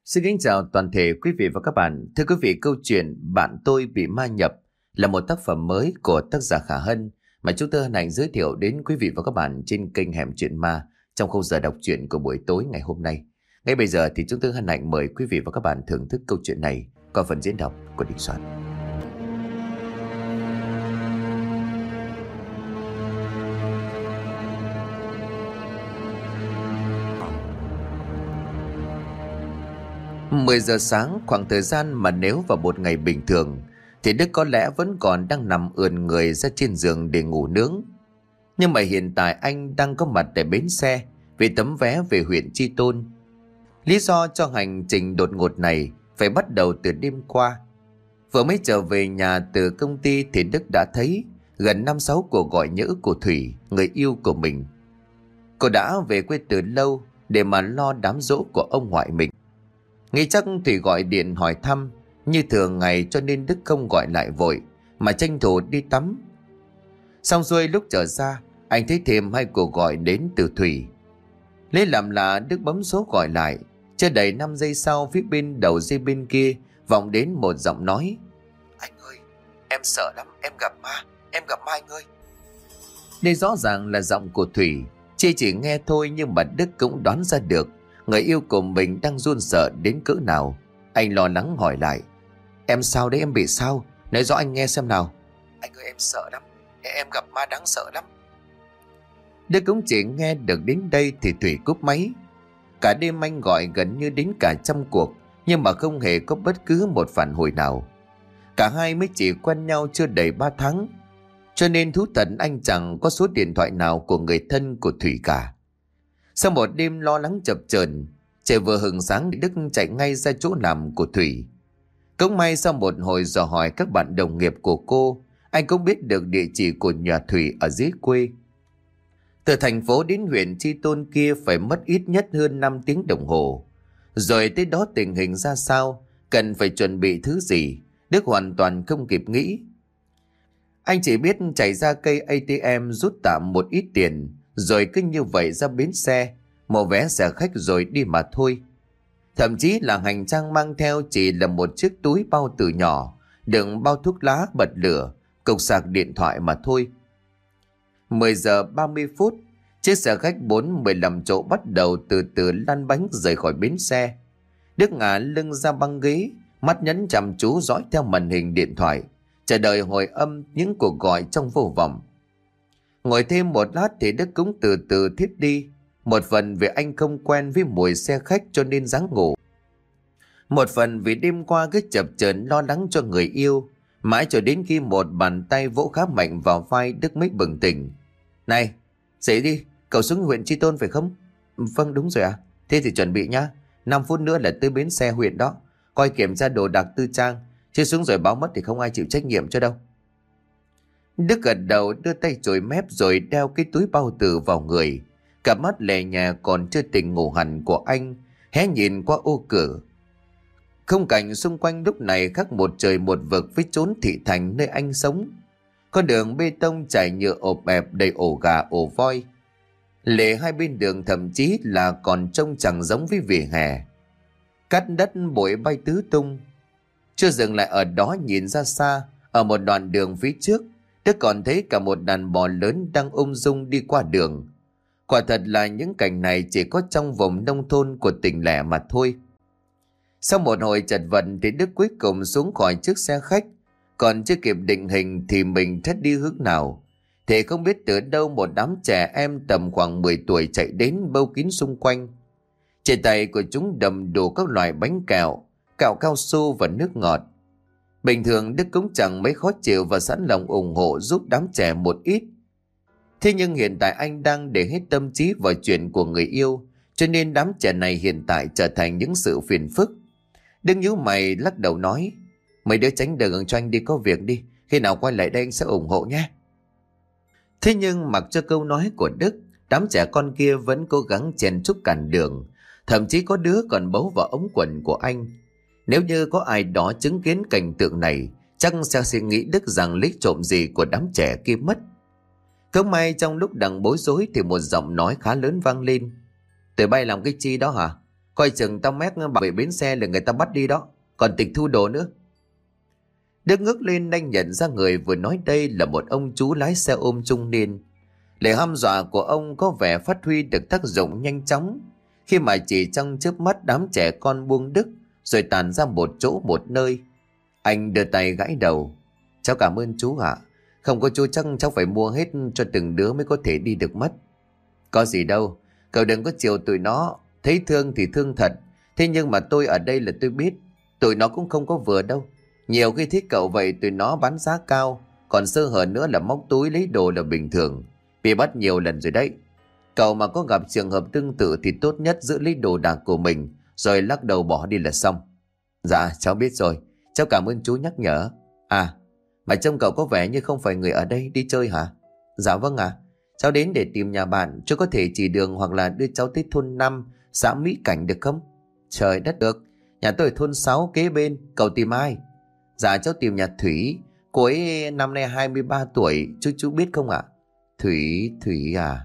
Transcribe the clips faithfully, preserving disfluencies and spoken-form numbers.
Xin kính chào toàn thể quý vị và các bạn. Thưa quý vị, câu chuyện Bạn tôi bị ma nhập là một tác phẩm mới của tác giả Khả Hân mà chúng tôi hân hạnh giới thiệu đến quý vị và các bạn trên kênh Hẻm Chuyện Ma trong khung giờ đọc truyện của buổi tối ngày hôm nay. Ngay bây giờ thì chúng tôi hân hạnh mời quý vị và các bạn thưởng thức câu chuyện này qua phần diễn đọc của Đình Soạn. mười giờ sáng, khoảng thời gian mà nếu vào một ngày bình thường thì Đức có lẽ vẫn còn đang nằm ườn người ra trên giường để ngủ nướng. Nhưng mà hiện tại anh đang có mặt tại bến xe vì tấm vé về huyện Chi Tôn. Lý do cho hành trình đột ngột này phải bắt đầu từ đêm qua. Vừa mới trở về nhà từ công ty thì Đức đã thấy gần năm sáu cuộc gọi nhỡ của Thủy, người yêu của mình. Cô đã về quê từ lâu để mà lo đám giỗ của ông ngoại mình. Nghĩ chắc Thủy gọi điện hỏi thăm như thường ngày, cho nên Đức không gọi lại vội mà tranh thủ đi tắm. Xong xuôi lúc trở ra, anh thấy thêm hai cuộc gọi đến từ Thủy. Lấy làm lạ, Đức bấm số gọi lại. Chưa đầy năm giây sau, phía bên đầu dây bên kia vọng đến một giọng nói: "Anh ơi, em sợ lắm, em gặp ma, em gặp ma anh ơi." Đây rõ ràng là giọng của Thủy. Chị chỉ nghe thôi nhưng mà Đức cũng đoán ra được người yêu của mình đang run sợ đến cỡ nào. Anh lo lắng hỏi lại: "Em sao đấy, em bị sao? Nói rõ anh nghe xem nào." "Anh ơi, em sợ lắm, em gặp ma đáng sợ lắm." Đức cũng chỉ nghe được đến đây thì Thủy cúp máy. Cả đêm anh gọi gần như đến cả trăm cuộc nhưng mà không hề có bất cứ một phản hồi nào. Cả hai mới chỉ quen nhau chưa đầy ba tháng, cho nên thú thật anh chẳng có số điện thoại nào của người thân của Thủy cả. Sau một đêm lo lắng chập chờn, trời vừa hừng sáng Đức chạy ngay ra chỗ làm của Thủy. Cũng may sau một hồi dò hỏi các bạn đồng nghiệp của cô, anh cũng biết được địa chỉ của nhà Thủy ở dưới quê. Từ thành phố đến huyện Chi Tôn kia phải mất ít nhất hơn năm tiếng đồng hồ. Rồi tới đó tình hình ra sao, cần phải chuẩn bị thứ gì, Đức hoàn toàn không kịp nghĩ. Anh chỉ biết chạy ra cây a tê em rút tạm một ít tiền, rồi cứ như vậy ra bến xe, mua vé xe khách rồi đi mà thôi. Thậm chí là hành trang mang theo chỉ là một chiếc túi bao tử nhỏ, đựng bao thuốc lá, bật lửa, cục sạc điện thoại mà thôi. mười giờ ba mươi phút, chiếc xe khách bốn mười lăm chỗ bắt đầu từ từ lăn bánh rời khỏi bến xe. Đức ngả lưng ra băng ghế, mắt nhấn chăm chú dõi theo màn hình điện thoại, chờ đợi hồi âm những cuộc gọi trong vô vọng. Ngồi thêm một lát thì Đức cũng từ từ thiếp đi. Một phần vì anh không quen với mùi xe khách cho nên ráng ngủ. Một phần vì đêm qua cứ chập chờn lo lắng cho người yêu. Mãi cho đến khi một bàn tay vỗ khá mạnh vào vai Đức mới bừng tỉnh. "Này, dậy đi, cậu xuống huyện Chi Tôn phải không?" "Vâng, đúng rồi ạ." "Thế thì chuẩn bị nhá, năm phút nữa là tới bến xe huyện đó. Coi kiểm tra đồ đạc tư trang, chứ xuống rồi báo mất thì không ai chịu trách nhiệm cho đâu." Đức gật đầu, đưa tay chổi mép rồi đeo cái túi bao tử vào người. Cặp mắt lè nhè còn chưa tỉnh ngủ hẳn của anh hé nhìn qua ô cửa. Khung cảnh xung quanh lúc này khác một trời một vực với chốn thị thành nơi anh sống. Con đường bê tông trải nhựa ộp ẹp đầy ổ gà ổ voi. Lề hai bên đường thậm chí là còn trông chẳng giống với vỉa hè. Cát đất bụi bay tứ tung. Chưa dừng lại ở đó, nhìn ra xa, ở một đoạn đường phía trước, Đức còn thấy cả một đàn bò lớn đang ung dung đi qua đường. Quả thật là những cảnh này chỉ có trong vùng nông thôn của tỉnh lẻ mà thôi. Sau một hồi chật vật thì Đức cuối cùng xuống khỏi chiếc xe khách. Còn chưa kịp định hình thì mình thất đi hướng nào. Thì không biết từ đâu một đám trẻ em tầm khoảng mười tuổi chạy đến bâu kín xung quanh. Trên tay của chúng đầm đủ các loại bánh kẹo, kẹo cao su và nước ngọt. Bình thường Đức cũng chẳng mấy khó chịu và sẵn lòng ủng hộ giúp đám trẻ một ít. Thế nhưng hiện tại anh đang để hết tâm trí vào chuyện của người yêu, cho nên đám trẻ này hiện tại trở thành những sự phiền phức. Đức nhíu mày lắc đầu nói: "Mấy đứa tránh đường cho anh đi, có việc đi, khi nào quay lại đây anh sẽ ủng hộ nhé." Thế nhưng mặc cho câu nói của Đức, đám trẻ con kia vẫn cố gắng chen chúc cản đường, thậm chí có đứa còn bấu vào ống quần của anh. Nếu như có ai đó chứng kiến cảnh tượng này, chắc sẽ suy nghĩ Đức rằng lấy trộm gì của đám trẻ kia mất. Không may trong lúc đang bối rối thì một giọng nói khá lớn vang lên: "Tụi bay làm cái chi đó hả? Coi chừng tao mét bảo vệ bến xe là người ta bắt đi đó. Còn tịch thu đồ nữa. Đức ngước lên anh nhận ra người vừa nói đây là một ông chú lái xe ôm trung niên. Lời hăm dọa của ông có vẻ phát huy được tác dụng nhanh chóng, khi mà chỉ trong chớp mắt đám trẻ con buông đứt rồi tàn ra một chỗ một nơi. Anh đưa tay gãi đầu. Cháu cảm ơn chú ạ. Không có chú chắc cháu phải mua hết cho từng đứa mới có thể đi được mất. Có gì đâu, cậu đừng có chiều tụi nó. Thấy thương thì thương thật. Thế nhưng mà tôi ở đây là tôi biết tụi nó cũng không có vừa đâu. Nhiều khi thích cậu vậy tụi nó bán giá cao, còn sơ hở nữa là móc túi lấy đồ là bình thường. Bị bắt nhiều lần rồi đấy. Cậu mà có gặp trường hợp tương tự thì tốt nhất giữ lấy đồ đạc của mình rồi lắc đầu bỏ đi là xong. Dạ cháu biết rồi. Cháu cảm ơn chú nhắc nhở. À mà trông cậu có vẻ như không phải người ở đây, đi chơi hả? Dạ vâng ạ. À. Cháu đến để tìm nhà bạn. Chú có thể chỉ đường hoặc là đưa cháu tới thôn năm, xã Mỹ Cảnh được không? Trời đất được. Nhà tôi ở thôn sáu kế bên. Cậu tìm ai? Dạ cháu tìm nhà Thủy. Cô ấy năm nay hai mươi ba tuổi. Chú chú biết không ạ? À? Thủy, Thủy à?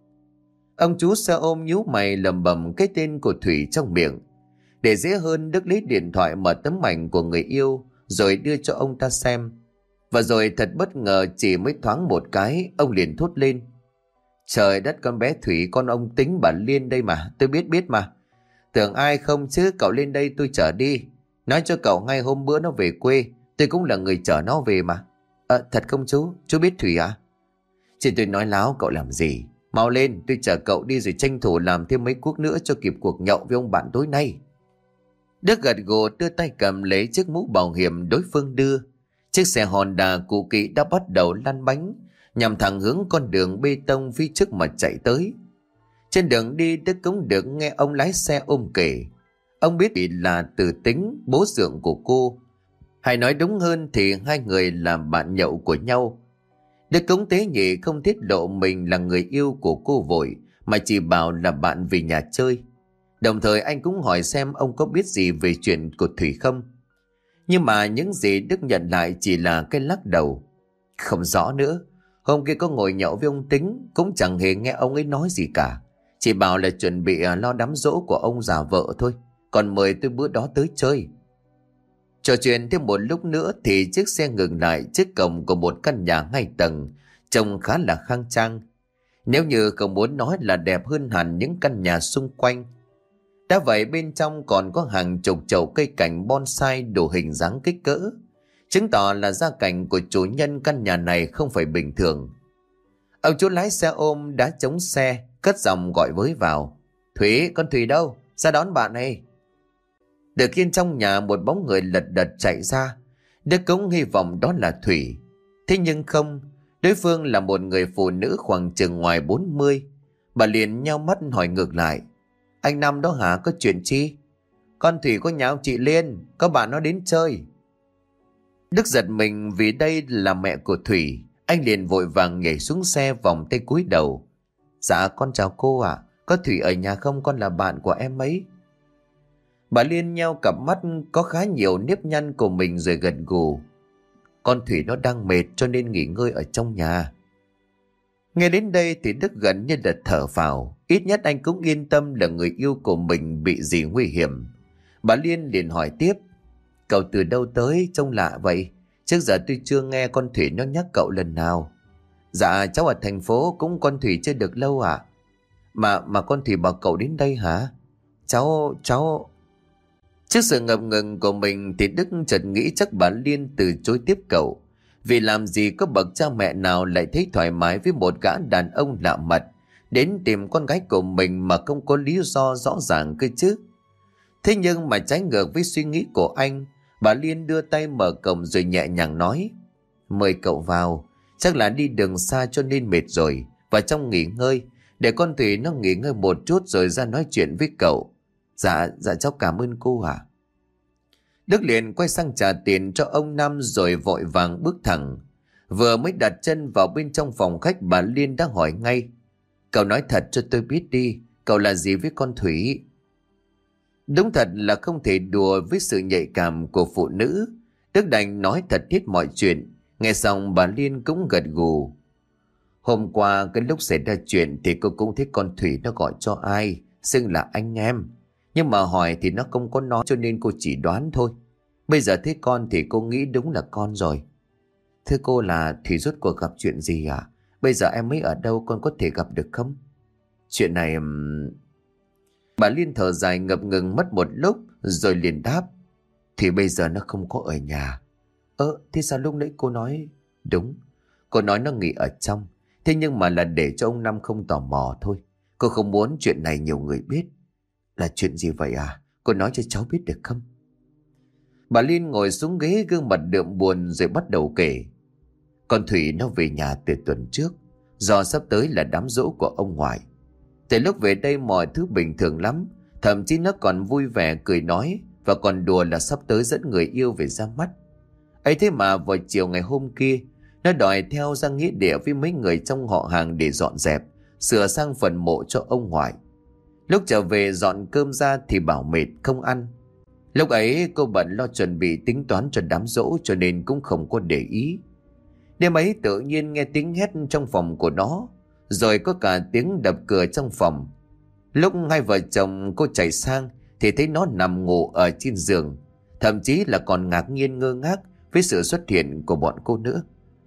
Ông chú xe ôm nhíu mày lầm bầm cái tên của Thủy trong miệng. Để dễ hơn, Đức lấy điện thoại mở tấm ảnh của người yêu rồi đưa cho ông ta xem. Và rồi thật bất ngờ, chỉ mới thoáng một cái ông liền thốt lên. Trời đất, con bé Thủy con ông Tính bà Liên đây mà. Tôi biết biết mà. Tưởng ai không chứ, cậu lên đây tôi chở đi. Nói cho cậu ngay, hôm bữa nó về quê tôi cũng là người chở nó về mà. À, thật không chú? Chú biết Thủy à? Chị tôi nói láo cậu làm gì. Mau lên, tôi chở cậu đi rồi tranh thủ làm thêm mấy cuốc nữa cho kịp cuộc nhậu với ông bạn tối nay. Đức gật gù đưa tay cầm lấy chiếc mũ bảo hiểm đối phương đưa. Chiếc xe Honda cũ kỹ đã bắt đầu lăn bánh, nhằm thẳng hướng con đường bê tông phía trước mà chạy tới. Trên đường đi, Đức cũng được nghe ông lái xe ôm kể. Ông biết bị là Từ Tính, bố dượng của cô. Hay nói đúng hơn thì hai người là bạn nhậu của nhau. Đức cũng tế nhị không tiết lộ mình là người yêu của cô vội, mà chỉ bảo là bạn về nhà chơi. Đồng thời anh cũng hỏi xem ông có biết gì về chuyện của Thủy không. Nhưng mà những gì Đức nhận lại chỉ là cái lắc đầu. Không rõ nữa. Hôm kia có ngồi nhậu với ông Tính, cũng chẳng hề nghe ông ấy nói gì cả. Chỉ bảo là chuẩn bị lo đám giỗ của ông già vợ thôi. Còn mời tôi bữa đó tới chơi. Trò chuyện thêm một lúc nữa thì chiếc xe ngừng lại trước cổng của một căn nhà hai tầng, trông khá là khang trang. Nếu như không muốn nói là đẹp hơn hẳn những căn nhà xung quanh. Đã vậy bên trong còn có hàng chục chậu cây cảnh bonsai đủ hình dáng kích cỡ, chứng tỏ là gia cảnh của chủ nhân căn nhà này không phải bình thường. Ông chú lái xe ôm đã chống xe, cất giọng gọi với vào. Thủy, con Thủy đâu? Ra đón bạn này. Được yên trong nhà một bóng người lật đật chạy ra. Đức cũng hy vọng đó là Thủy. Thế nhưng không, đối phương là một người phụ nữ khoảng chừng ngoài bốn mươi. Bà liền nheo mắt hỏi ngược lại. Anh Năm đó hả, có chuyện chi? Con Thủy có nhà ông chị Liên, có bạn nó đến chơi. Đức giật mình vì đây là mẹ của Thủy. Anh liền vội vàng nhảy xuống xe vòng tay cúi đầu. Dạ con chào cô ạ. Có Thủy ở nhà không? Con là bạn của em ấy. Bà Liên nheo cặp mắt có khá nhiều nếp nhăn của mình rồi gật gù. Con Thủy nó đang mệt cho nên nghỉ ngơi ở trong nhà. Nghe đến đây thì Đức gần như là thở phào. Ít nhất anh cũng yên tâm là người yêu của mình bị gì nguy hiểm. Bà Liên liền hỏi tiếp. Cậu từ đâu tới, trông lạ vậy? Trước giờ tôi chưa nghe con Thủy nó nhắc cậu lần nào. Dạ cháu ở thành phố, cũng con Thủy chưa được lâu ạ. À? Mà mà con Thủy bảo cậu đến đây hả? Cháu, cháu... Trước sự ngập ngừng của mình thì Đức chợt nghĩ chắc bà Liên từ chối tiếp cậu. Vì làm gì có bậc cha mẹ nào lại thấy thoải mái với một gã đàn ông lạ mặt đến tìm con gái của mình mà không có lý do rõ ràng cơ chứ. Thế nhưng mà trái ngược với suy nghĩ của anh, bà Liên đưa tay mở cổng rồi nhẹ nhàng nói. Mời cậu vào, chắc là đi đường xa cho nên mệt rồi, vào trong nghỉ ngơi, để con Thủy nó nghỉ ngơi một chút rồi ra nói chuyện với cậu. Dạ, dạ cháu cảm ơn cô ạ. À. Đức liền quay sang trả tiền cho ông Năm rồi vội vàng bước thẳng. Vừa mới đặt chân vào bên trong phòng khách, bà Liên đã hỏi ngay. Cậu nói thật cho tôi biết đi, cậu là gì với con Thủy? Đúng thật là không thể đùa với sự nhạy cảm của phụ nữ. Đức đành nói thật thiết mọi chuyện. Nghe xong bà Liên cũng gật gù. Hôm qua cái lúc xảy ra chuyện thì cô cũng thấy con Thủy nó gọi cho ai, xưng là anh em. Nhưng mà hỏi thì nó không có nói cho nên cô chỉ đoán thôi. Bây giờ thấy con thì cô nghĩ đúng là con rồi. Thưa cô, là Thủy rốt cuộc gặp chuyện gì à? Bây giờ em ấy ở đâu, con có thể gặp được không? Chuyện này... Um... Bà Liên thở dài ngập ngừng mất một lúc rồi liền đáp. Thì bây giờ nó không có ở nhà. Ơ, thế sao lúc nãy cô nói... Đúng, cô nói nó nghỉ ở trong. Thế nhưng mà là để cho ông Năm không tò mò thôi. Cô không muốn chuyện này nhiều người biết. Là chuyện gì vậy à? Cô nói cho cháu biết được không? Bà Liên ngồi xuống ghế, gương mặt đượm buồn rồi bắt đầu kể. Con Thủy nó về nhà từ tuần trước, do sắp tới là đám giỗ của ông ngoại. Từ lúc về đây mọi thứ bình thường lắm. Thậm chí nó còn vui vẻ cười nói, và còn đùa là sắp tới dẫn người yêu về ra mắt. Ấy thế mà vào chiều ngày hôm kia, nó đòi theo ra nghĩa địa với mấy người trong họ hàng để dọn dẹp, sửa sang phần mộ cho ông ngoại. Lúc trở về dọn cơm ra thì bảo mệt không ăn. Lúc ấy cô bận lo chuẩn bị tính toán cho đám giỗ cho nên cũng không có để ý. Đêm ấy tự nhiên nghe tiếng hét trong phòng của nó, rồi có cả tiếng đập cửa trong phòng. Lúc hai vợ chồng cô chạy sang thì thấy nó nằm ngủ ở trên giường, thậm chí là còn ngạc nhiên ngơ ngác với sự xuất hiện của bọn cô nữa.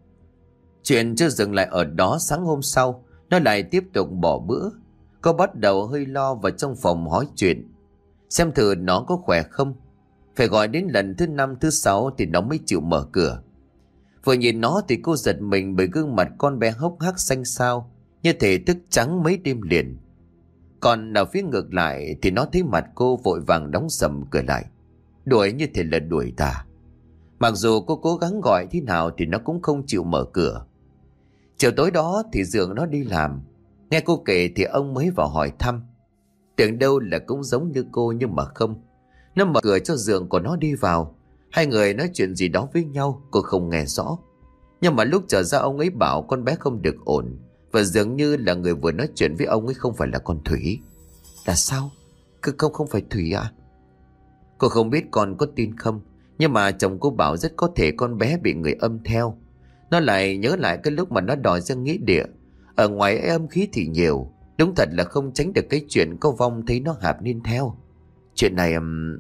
Chuyện chưa dừng lại ở đó, sáng hôm sau nó lại tiếp tục bỏ bữa. Cô bắt đầu hơi lo vào trong phòng hỏi chuyện, xem thử nó có khỏe không. Phải gọi đến lần thứ năm thứ sáu thì nó mới chịu mở cửa. Vừa nhìn nó thì cô giật mình bởi gương mặt con bé hốc hác xanh xao, như thể thức trắng mấy đêm liền. Còn ở phía ngược lại thì nó thấy mặt cô vội vàng đóng sầm cửa lại, đuổi như thể là đuổi tà. Mặc dù cô cố gắng gọi thế nào thì nó cũng không chịu mở cửa. Chiều tối đó thì Dượng nó đi làm, nghe cô kể thì ông mới vào hỏi thăm. Tưởng đâu là cũng giống như cô nhưng mà không. Nó mở cửa cho Dượng của nó đi vào. Hai người nói chuyện gì đó với nhau, cô không nghe rõ. Nhưng mà lúc trở ra ông ấy bảo con bé không được ổn, và dường như là người vừa nói chuyện với ông ấy không phải là con Thủy. Là sao? Cứ không không phải Thủy à? Cô không biết con có tin không, nhưng mà chồng cô bảo rất có thể con bé bị người âm theo. Nó lại nhớ lại cái lúc mà nó đòi ra nghĩa địa. Ở ngoài ấy âm khí thì nhiều. Đúng thật là không tránh được cái chuyện có vong thấy nó hạp nên theo. Chuyện này... Um...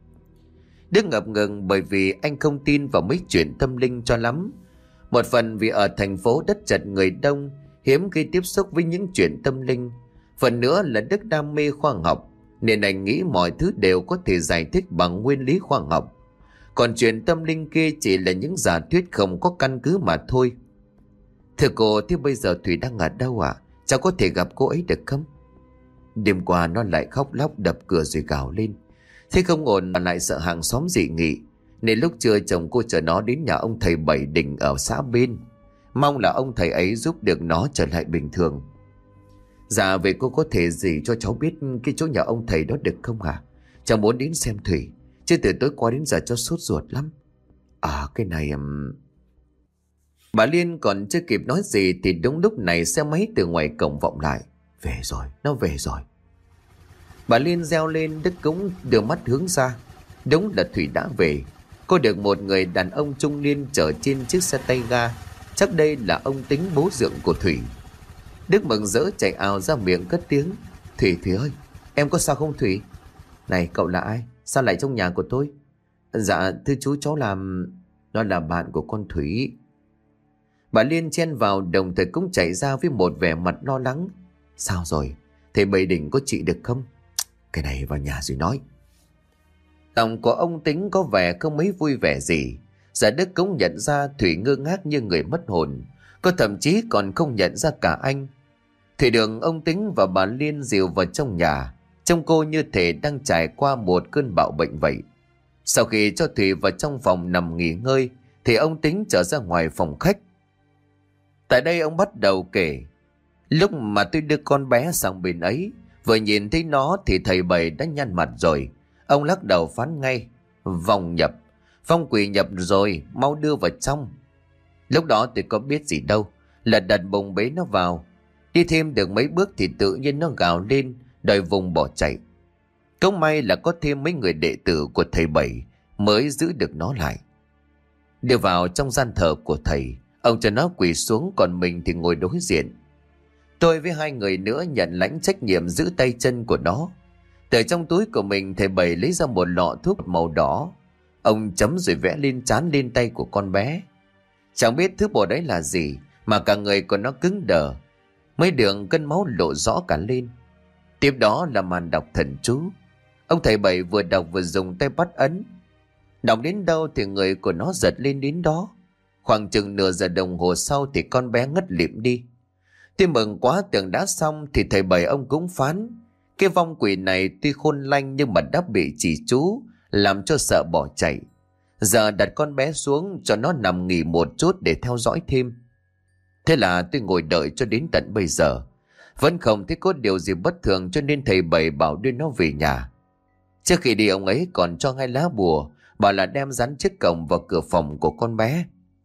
Đức ngập ngừng bởi vì anh không tin vào mấy chuyện tâm linh cho lắm. Một phần vì ở thành phố đất chật người đông, hiếm khi tiếp xúc với những chuyện tâm linh. Phần nữa là Đức đam mê khoa học, nên anh nghĩ mọi thứ đều có thể giải thích bằng nguyên lý khoa học. Còn chuyện tâm linh kia chỉ là những giả thuyết không có căn cứ mà thôi. Thưa cô, thế bây giờ Thủy đang ở đâu ạ? À? Cháu có thể gặp cô ấy được không? Đêm qua nó lại khóc lóc đập cửa rồi gào lên. Thế không ổn mà lại sợ hàng xóm dị nghị, nên lúc trưa chồng cô chở nó đến nhà ông thầy Bảy Đình ở xã bên. Mong là ông thầy ấy giúp được nó trở lại bình thường. Dạ vậy cô có thể gì cho cháu biết cái chỗ nhà ông thầy đó được không hả? Cháu muốn đến xem Thủy, chứ từ tối qua đến giờ cháu sốt ruột lắm. À cái này... Um... Bà Liên còn chưa kịp nói gì thì đúng lúc này xe máy từ ngoài cổng vọng lại. Về rồi, nó về rồi. Bà Liên reo lên, Đức cũng đưa mắt hướng ra. Đúng là Thủy đã về. Cô được một người đàn ông trung niên chở trên chiếc xe tay ga. Chắc đây là ông Tính, bố Dượng của Thủy. Đức mừng rỡ chạy ào ra miệng cất tiếng. Thủy, Thủy ơi, em có sao không Thủy? Này, cậu là ai? Sao lại trong nhà của tôi? Dạ, thưa chú, cháu làm... Nó là bạn của con Thủy. Bà Liên chen vào đồng thời cũng chạy ra với một vẻ mặt lo lắng. Sao rồi? Thầy Bảy Đình có trị được không? Cái này vào nhà rồi nói. Lòng của ông Tính có vẻ không mấy vui vẻ gì. Dạ Đức cũng nhận ra Thủy ngơ ngác như người mất hồn. Cô thậm chí còn không nhận ra cả anh. Thủy đường ông Tính và bà Liên dìu vào trong nhà. Trông cô như thể đang trải qua một cơn bạo bệnh vậy. Sau khi cho Thủy vào trong phòng nằm nghỉ ngơi thì ông Tính trở ra ngoài phòng khách. Tại đây ông bắt đầu kể. Lúc mà tôi đưa con bé sang bên ấy, vừa nhìn thấy nó thì thầy Bảy đã nhăn mặt rồi. Ông lắc đầu phán ngay. Vong nhập, phong quỷ nhập rồi, mau đưa vào trong. Lúc đó tôi có biết gì đâu, là đặt bồng bế nó vào. Đi thêm được mấy bước thì tự nhiên nó gào lên, đòi vùng bỏ chạy. Cũng may là có thêm mấy người đệ tử của thầy Bảy mới giữ được nó lại. Đưa vào trong gian thờ của thầy, ông cho nó quỳ xuống, còn mình thì ngồi đối diện. Tôi với hai người nữa nhận lãnh trách nhiệm giữ tay chân của nó. Từ trong túi của mình thầy Bảy lấy ra một lọ thuốc màu đỏ. Ông chấm rồi vẽ lên trán lên tay của con bé. Chẳng biết thứ bột đấy là gì mà cả người của nó cứng đờ. Mấy đường cân máu lộ rõ cả lên. Tiếp đó là màn đọc thần chú. Ông thầy Bảy vừa đọc vừa dùng tay bắt ấn. Đọc đến đâu thì người của nó giật lên đến đó. Khoảng chừng nửa giờ đồng hồ sau thì con bé ngất lịm đi. Tôi mừng quá, tưởng đã xong thì thầy Bảy ông cũng phán cái vong quỷ này tuy khôn lanh nhưng mà đã bị chỉ chú làm cho sợ bỏ chạy. Giờ đặt con bé xuống cho nó nằm nghỉ một chút để theo dõi thêm. Thế là tôi ngồi đợi cho đến tận bây giờ. Vẫn không thấy có điều gì bất thường, cho nên thầy Bảy bảo đưa nó về nhà. Trước khi đi ông ấy còn cho hai lá bùa, bảo là đem dán trước cổng vào cửa phòng của con bé.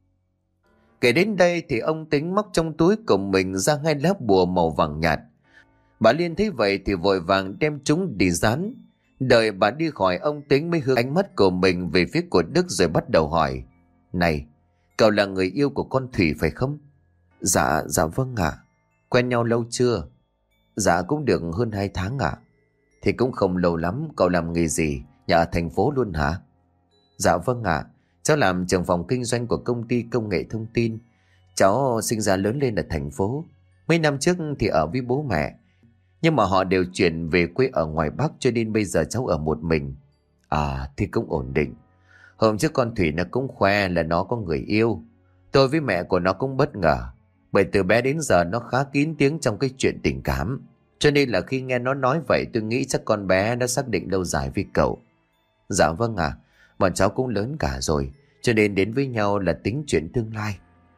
Kể đến đây thì ông Tính móc trong túi của mình ra hai lá bùa màu vàng nhạt. Bà Liên thấy vậy thì vội vàng đem chúng đi dán. Đợi bà đi khỏi, ông Tính mới hướng ánh mắt của mình về phía của Đức rồi bắt đầu hỏi: Này, cậu là người yêu của con Thủy phải không? Dạ, dạ vâng ạ. Quen nhau lâu chưa? Dạ cũng được hơn hai tháng ạ. Thì cũng không lâu lắm. Cậu làm nghề gì? Nhà ở thành phố luôn hả? Dạ vâng ạ. Cháu làm trưởng phòng kinh doanh của công ty công nghệ thông tin. Cháu sinh ra lớn lên ở thành phố. Mấy năm trước thì ở với bố mẹ, nhưng mà họ đều chuyển về quê ở ngoài Bắc, cho nên bây giờ cháu ở một mình. À thì cũng ổn định. Hôm trước con Thủy nó cũng khoe là nó có người yêu. Tôi với mẹ của nó cũng bất ngờ, bởi từ bé đến giờ nó khá kín tiếng trong cái chuyện tình cảm. Cho nên là khi nghe nó nói vậy, tôi nghĩ chắc con bé đã xác định lâu dài với cậu. Dạ vâng ạ. À, bọn cháu cũng lớn cả rồi, cho nên đến với nhau là tính chuyện tương lai.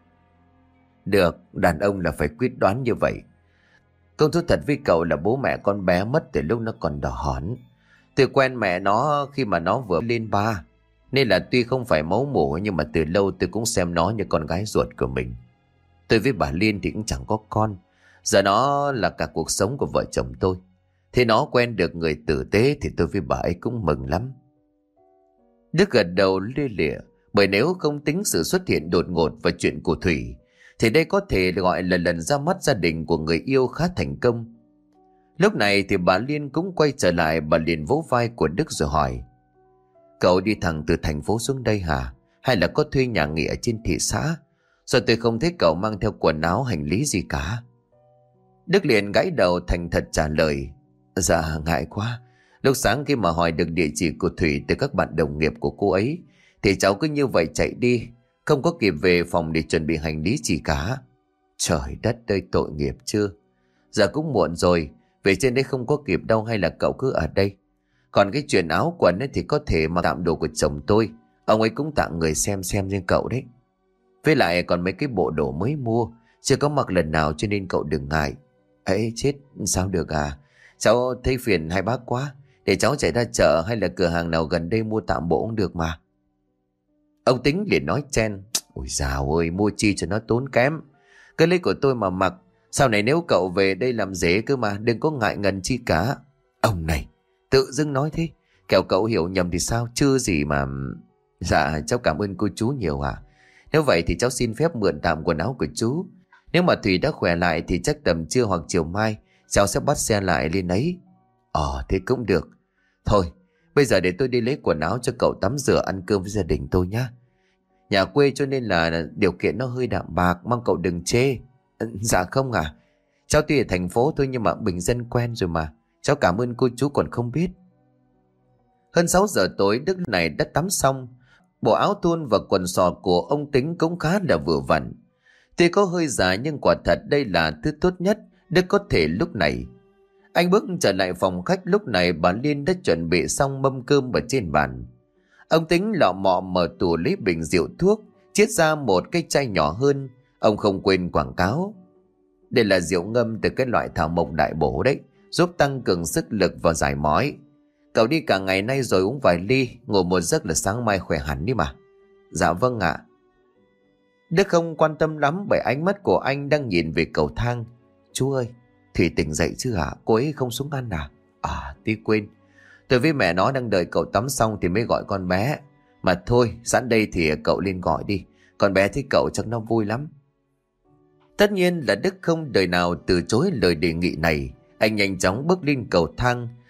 Được, đàn ông là phải quyết đoán như vậy. Công thú thật với cậu là bố mẹ con bé mất từ lúc nó còn đỏ hòn. Tôi quen mẹ nó khi mà nó vừa lên ba, nên là tuy không phải máu mủ nhưng mà từ lâu tôi cũng xem nó như con gái ruột của mình. Tôi với bà Liên thì cũng chẳng có con, giờ nó là cả cuộc sống của vợ chồng tôi. Thế nó quen được người tử tế thì tôi với bà ấy cũng mừng lắm. Đức gật đầu lia lịa, bởi nếu không tính sự xuất hiện đột ngột và chuyện của Thủy thì đây có thể gọi là lần ra mắt gia đình của người yêu khá thành công. Lúc này thì bà Liên cũng quay trở lại. Bà liền vỗ vai của Đức rồi hỏi: Cậu đi thẳng từ thành phố xuống đây hả? Hay là có thuê nhà nghỉ ở trên thị xã? Rồi tôi không thấy cậu mang theo quần áo hành lý gì cả. Đức liền gãi đầu thành thật trả lời: Dạ ngại quá. Lúc sáng khi mà hỏi được địa chỉ của Thủy từ các bạn đồng nghiệp của cô ấy thì cháu cứ như vậy chạy đi, không có kịp về phòng để chuẩn bị hành lý gì cả. Trời đất ơi, tội nghiệp chưa. Giờ cũng muộn rồi, về trên đây không có kịp đâu, hay là cậu cứ ở đây. Còn cái chuyện áo quần ấy thì có thể mà tạm đồ của chồng tôi, ông ấy cũng tặng người xem xem riêng cậu đấy. Với lại còn mấy cái bộ đồ mới mua, chưa có mặc lần nào, cho nên cậu đừng ngại. Ấy chết, sao được à? Cháu thấy phiền hai bác quá, để cháu chạy ra chợ hay là cửa hàng nào gần đây mua tạm bộ cũng được mà. Ông Tính liền nói chen: Ôi dào ơi, mua chi cho nó tốn kém. Cái lấy của tôi mà mặc, sau này nếu cậu về đây làm dễ cơ mà, đừng có ngại ngần chi cả. Ông này, tự dưng nói thế, kẻo cậu hiểu nhầm thì sao, chưa gì mà. Dạ, cháu cảm ơn cô chú nhiều ạ. À. Nếu vậy thì cháu xin phép mượn tạm quần áo của chú. Nếu mà Thủy đã khỏe lại thì chắc tầm trưa hoặc chiều mai cháu sẽ bắt xe lại lên ấy. Ờ, thế cũng được. Thôi, bây giờ để tôi đi lấy quần áo cho cậu tắm rửa ăn cơm với gia đình tôi nhá. Nhà quê cho nên là điều kiện nó hơi đạm bạc, mong cậu đừng chê. Dạ không à, cháu tuy ở thành phố thôi nhưng mà bình dân quen rồi mà. Cháu cảm ơn cô chú còn không biết. Hơn sáu giờ tối, Đức này đã tắm xong. Bộ áo thun và quần sò của ông Tính cũng khá là vừa vặn. Tuy có hơi dài nhưng quả thật đây là thứ tốt nhất Đức có thể lúc này. Anh bước trở lại phòng khách. Lúc này bà Liên đã chuẩn bị xong mâm cơm ở trên bàn. Ông Tính lọ mọ mở tủ lấy bình rượu thuốc, chiết ra một cái chai nhỏ hơn. Ông không quên quảng cáo: Đây là rượu ngâm từ cái loại thảo mộc đại bổ đấy, giúp tăng cường sức lực và giải mỏi. Cậu đi cả ngày nay rồi, uống vài ly, ngủ một giấc là sáng mai khỏe hẳn đi mà. Dạ vâng ạ. Đức không quan tâm lắm bởi ánh mắt của anh đang nhìn về cầu thang. Chú ơi, Thủy tỉnh dậy chứ hả? Cô ấy không xuống ăn à? À, tí quên. Tôi với mẹ nó đang đợi cậu tắm xong thì mới gọi con bé. Mà thôi, sẵn đây thì cậu lên gọi đi. Con bé thấy cậu chắc nó vui lắm. Tất nhiên là Đức không đời nào từ chối lời đề nghị này. Anh nhanh chóng bước lên cầu thang,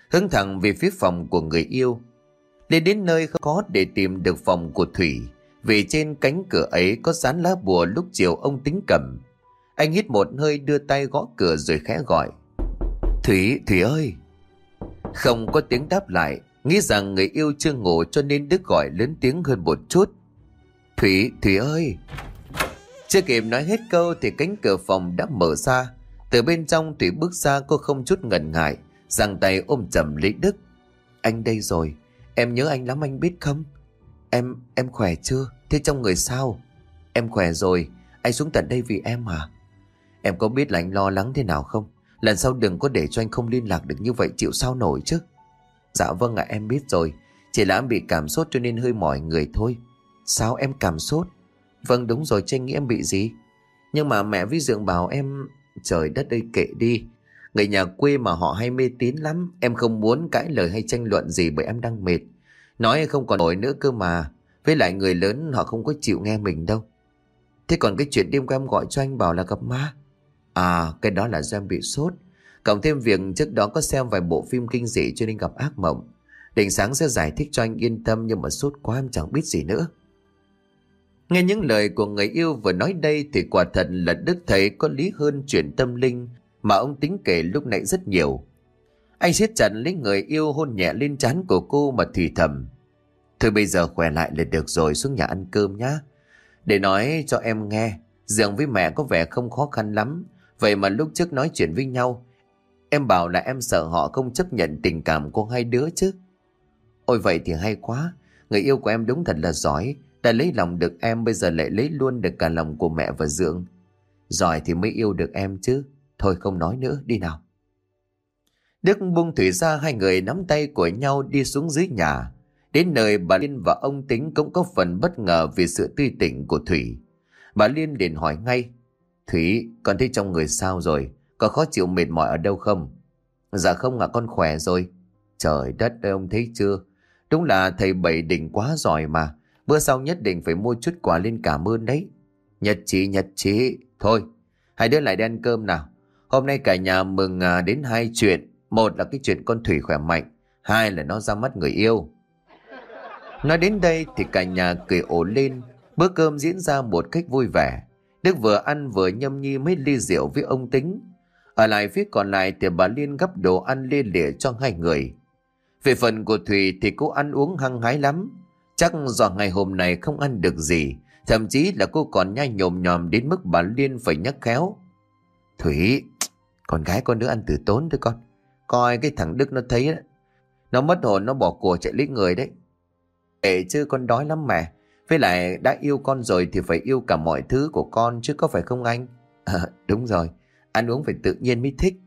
hướng thẳng về phía phòng của người yêu. Lên đến nơi không có để tìm được phòng của Thủy, vì trên cánh cửa ấy có dán lá bùa lúc chiều ông Tính cầm. Anh hít một hơi, đưa tay gõ cửa rồi khẽ gọi: Thủy, Thủy ơi. Không có tiếng đáp lại, nghĩ rằng người yêu chưa ngủ cho nên Đức gọi lớn tiếng hơn một chút: Thủy, Thủy ơi. Chưa kịp nói hết câu thì cánh cửa phòng đã mở ra. Từ bên trong Thủy bước ra, cô không chút ngần ngại, giang tay ôm chầm lấy Đức: Anh đây rồi, em nhớ anh lắm anh biết không? Em, em khỏe chưa? Thế trong người sao? Em khỏe rồi, anh xuống tận đây vì em à? Em có biết là anh lo lắng thế nào không? Lần sau đừng có để cho anh không liên lạc được như vậy, chịu sao nổi chứ. Dạ vâng ạ, em biết rồi. Chỉ là em bị cảm sốt cho nên hơi mỏi người thôi. Sao em cảm sốt? Vâng đúng rồi, chứ anh nghĩ em bị gì? Nhưng mà mẹ với Dượng bảo em... Trời đất ơi, kệ đi. Người nhà quê mà họ hay mê tín lắm. Em không muốn cãi lời hay tranh luận gì bởi em đang mệt. Nói không còn nổi nữa cơ mà. Với lại người lớn họ không có chịu nghe mình đâu. Thế còn cái chuyện đêm qua em gọi cho anh bảo là gặp ma. À, cái đó là do em bị sốt. Cộng thêm việc trước đó có xem vài bộ phim kinh dị cho nên gặp ác mộng. Định sáng sẽ giải thích cho anh yên tâm, nhưng mà sốt quá em chẳng biết gì nữa. Nghe những lời của người yêu vừa nói đây thì quả thật là Đức thấy có lý hơn chuyện tâm linh mà ông Tính kể lúc nãy rất nhiều. Anh siết chặt lấy người yêu, hôn nhẹ lên trán của cô mà thì thầm: Thôi bây giờ khỏe lại là được rồi, xuống nhà ăn cơm nhá. Để nói cho em nghe, Dượng với mẹ có vẻ không khó khăn lắm. Vậy mà lúc trước nói chuyện với nhau, em bảo là em sợ họ không chấp nhận tình cảm của hai đứa chứ. Ôi vậy thì hay quá. Người yêu của em đúng thật là giỏi. Đã lấy lòng được em, bây giờ lại lấy luôn được cả lòng của mẹ và Dượng. Giỏi thì mới yêu được em chứ. Thôi không nói nữa, đi nào. Đức buông Thủy ra, hai người nắm tay của nhau đi xuống dưới nhà. Đến nơi bà Liên và ông Tính cũng có phần bất ngờ vì sự tươi tỉnh của Thủy. Bà Liên liền hỏi ngay: Thủy, con thấy trong người sao rồi? Có khó chịu mệt mỏi ở đâu không? Dạ không ạ, con khỏe rồi. Trời đất ơi, ông thấy chưa? Đúng là thầy Bảy đỉnh quá giỏi mà. Bữa sau nhất định phải mua chút quà lên cảm ơn đấy. Nhất trí, nhất trí. Thôi, hai đứa lại đi ăn cơm nào. Hôm nay cả nhà mừng đến hai chuyện. Một là cái chuyện con Thủy khỏe mạnh. Hai là nó ra mắt người yêu. Nói đến đây thì cả nhà cười ồ lên. Bữa cơm diễn ra một cách vui vẻ. Đức vừa ăn vừa nhâm nhi mấy ly rượu với ông Tính. Ở lại phía còn lại thì bà Liên gắp đồ ăn lia lịa cho hai người. Về phần của Thủy thì cô ăn uống hăng hái lắm. Chắc do ngày hôm nay không ăn được gì, thậm chí là cô còn nhai nhồm nhòm đến mức bà Liên phải nhắc khéo: Thủy, con gái con đứa ăn từ tốn thôi con. Coi cái thằng Đức nó thấy đó, nó mất hồn, nó bỏ của chạy lấy người đấy. Kệ chứ, con đói lắm mẹ. Với lại đã yêu con rồi thì phải yêu cả mọi thứ của con chứ, có phải không anh? À, đúng rồi, ăn uống phải tự nhiên mới thích.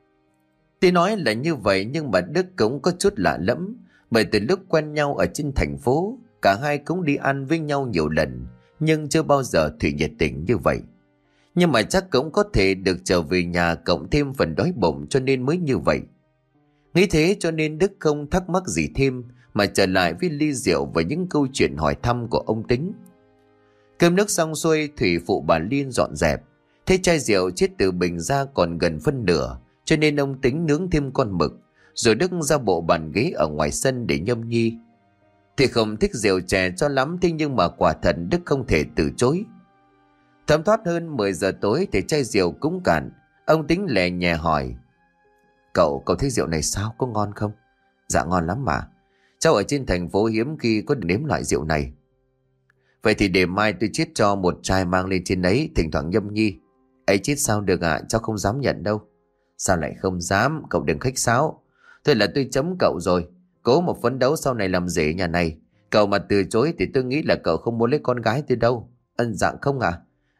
Tuy nói là như vậy nhưng mà Đức cũng có chút lạ lẫm. Bởi từ lúc quen nhau ở trên thành phố, cả hai cũng đi ăn với nhau nhiều lần, nhưng chưa bao giờ Thủy nhiệt tình như vậy. Nhưng mà chắc cũng có thể được trở về nhà cộng thêm phần đói bụng cho nên mới như vậy. Nghĩ thế cho nên Đức không thắc mắc gì thêm, mà trở lại với ly rượu và những câu chuyện hỏi thăm của ông Tính. Cơm nước xong xuôi, Thủy phụ bà Liên dọn dẹp. Thế chai rượu chết từ bình ra còn gần phân nửa, cho nên ông Tính nướng thêm con mực, rồi Đức ra bộ bàn ghế ở ngoài sân để nhâm nhi. Thì không thích rượu chè cho lắm, thế nhưng mà quả thật Đức không thể từ chối. Thấm thoát hơn mười giờ tối thì chai rượu cũng cạn. Ông Tính lè nhẹ hỏi: Cậu, cậu thấy rượu này sao, có ngon không? Dạ ngon lắm mà. Cháu ở trên thành phố hiếm khi có nếm loại rượu này. Vậy thì để mai tôi chiết cho một chai mang lên trên ấy, thỉnh thoảng nhâm nhi. Ấy chiết sao được ạ, à? Cháu không dám nhận đâu. Sao lại không dám, cậu đừng khách sáo. Thôi là tôi chấm cậu rồi. Cố một phấn đấu sau này làm rể nhà này. Cậu mà từ chối thì tôi nghĩ là cậu không muốn lấy con gái tôi đâu. Ân dạng không à?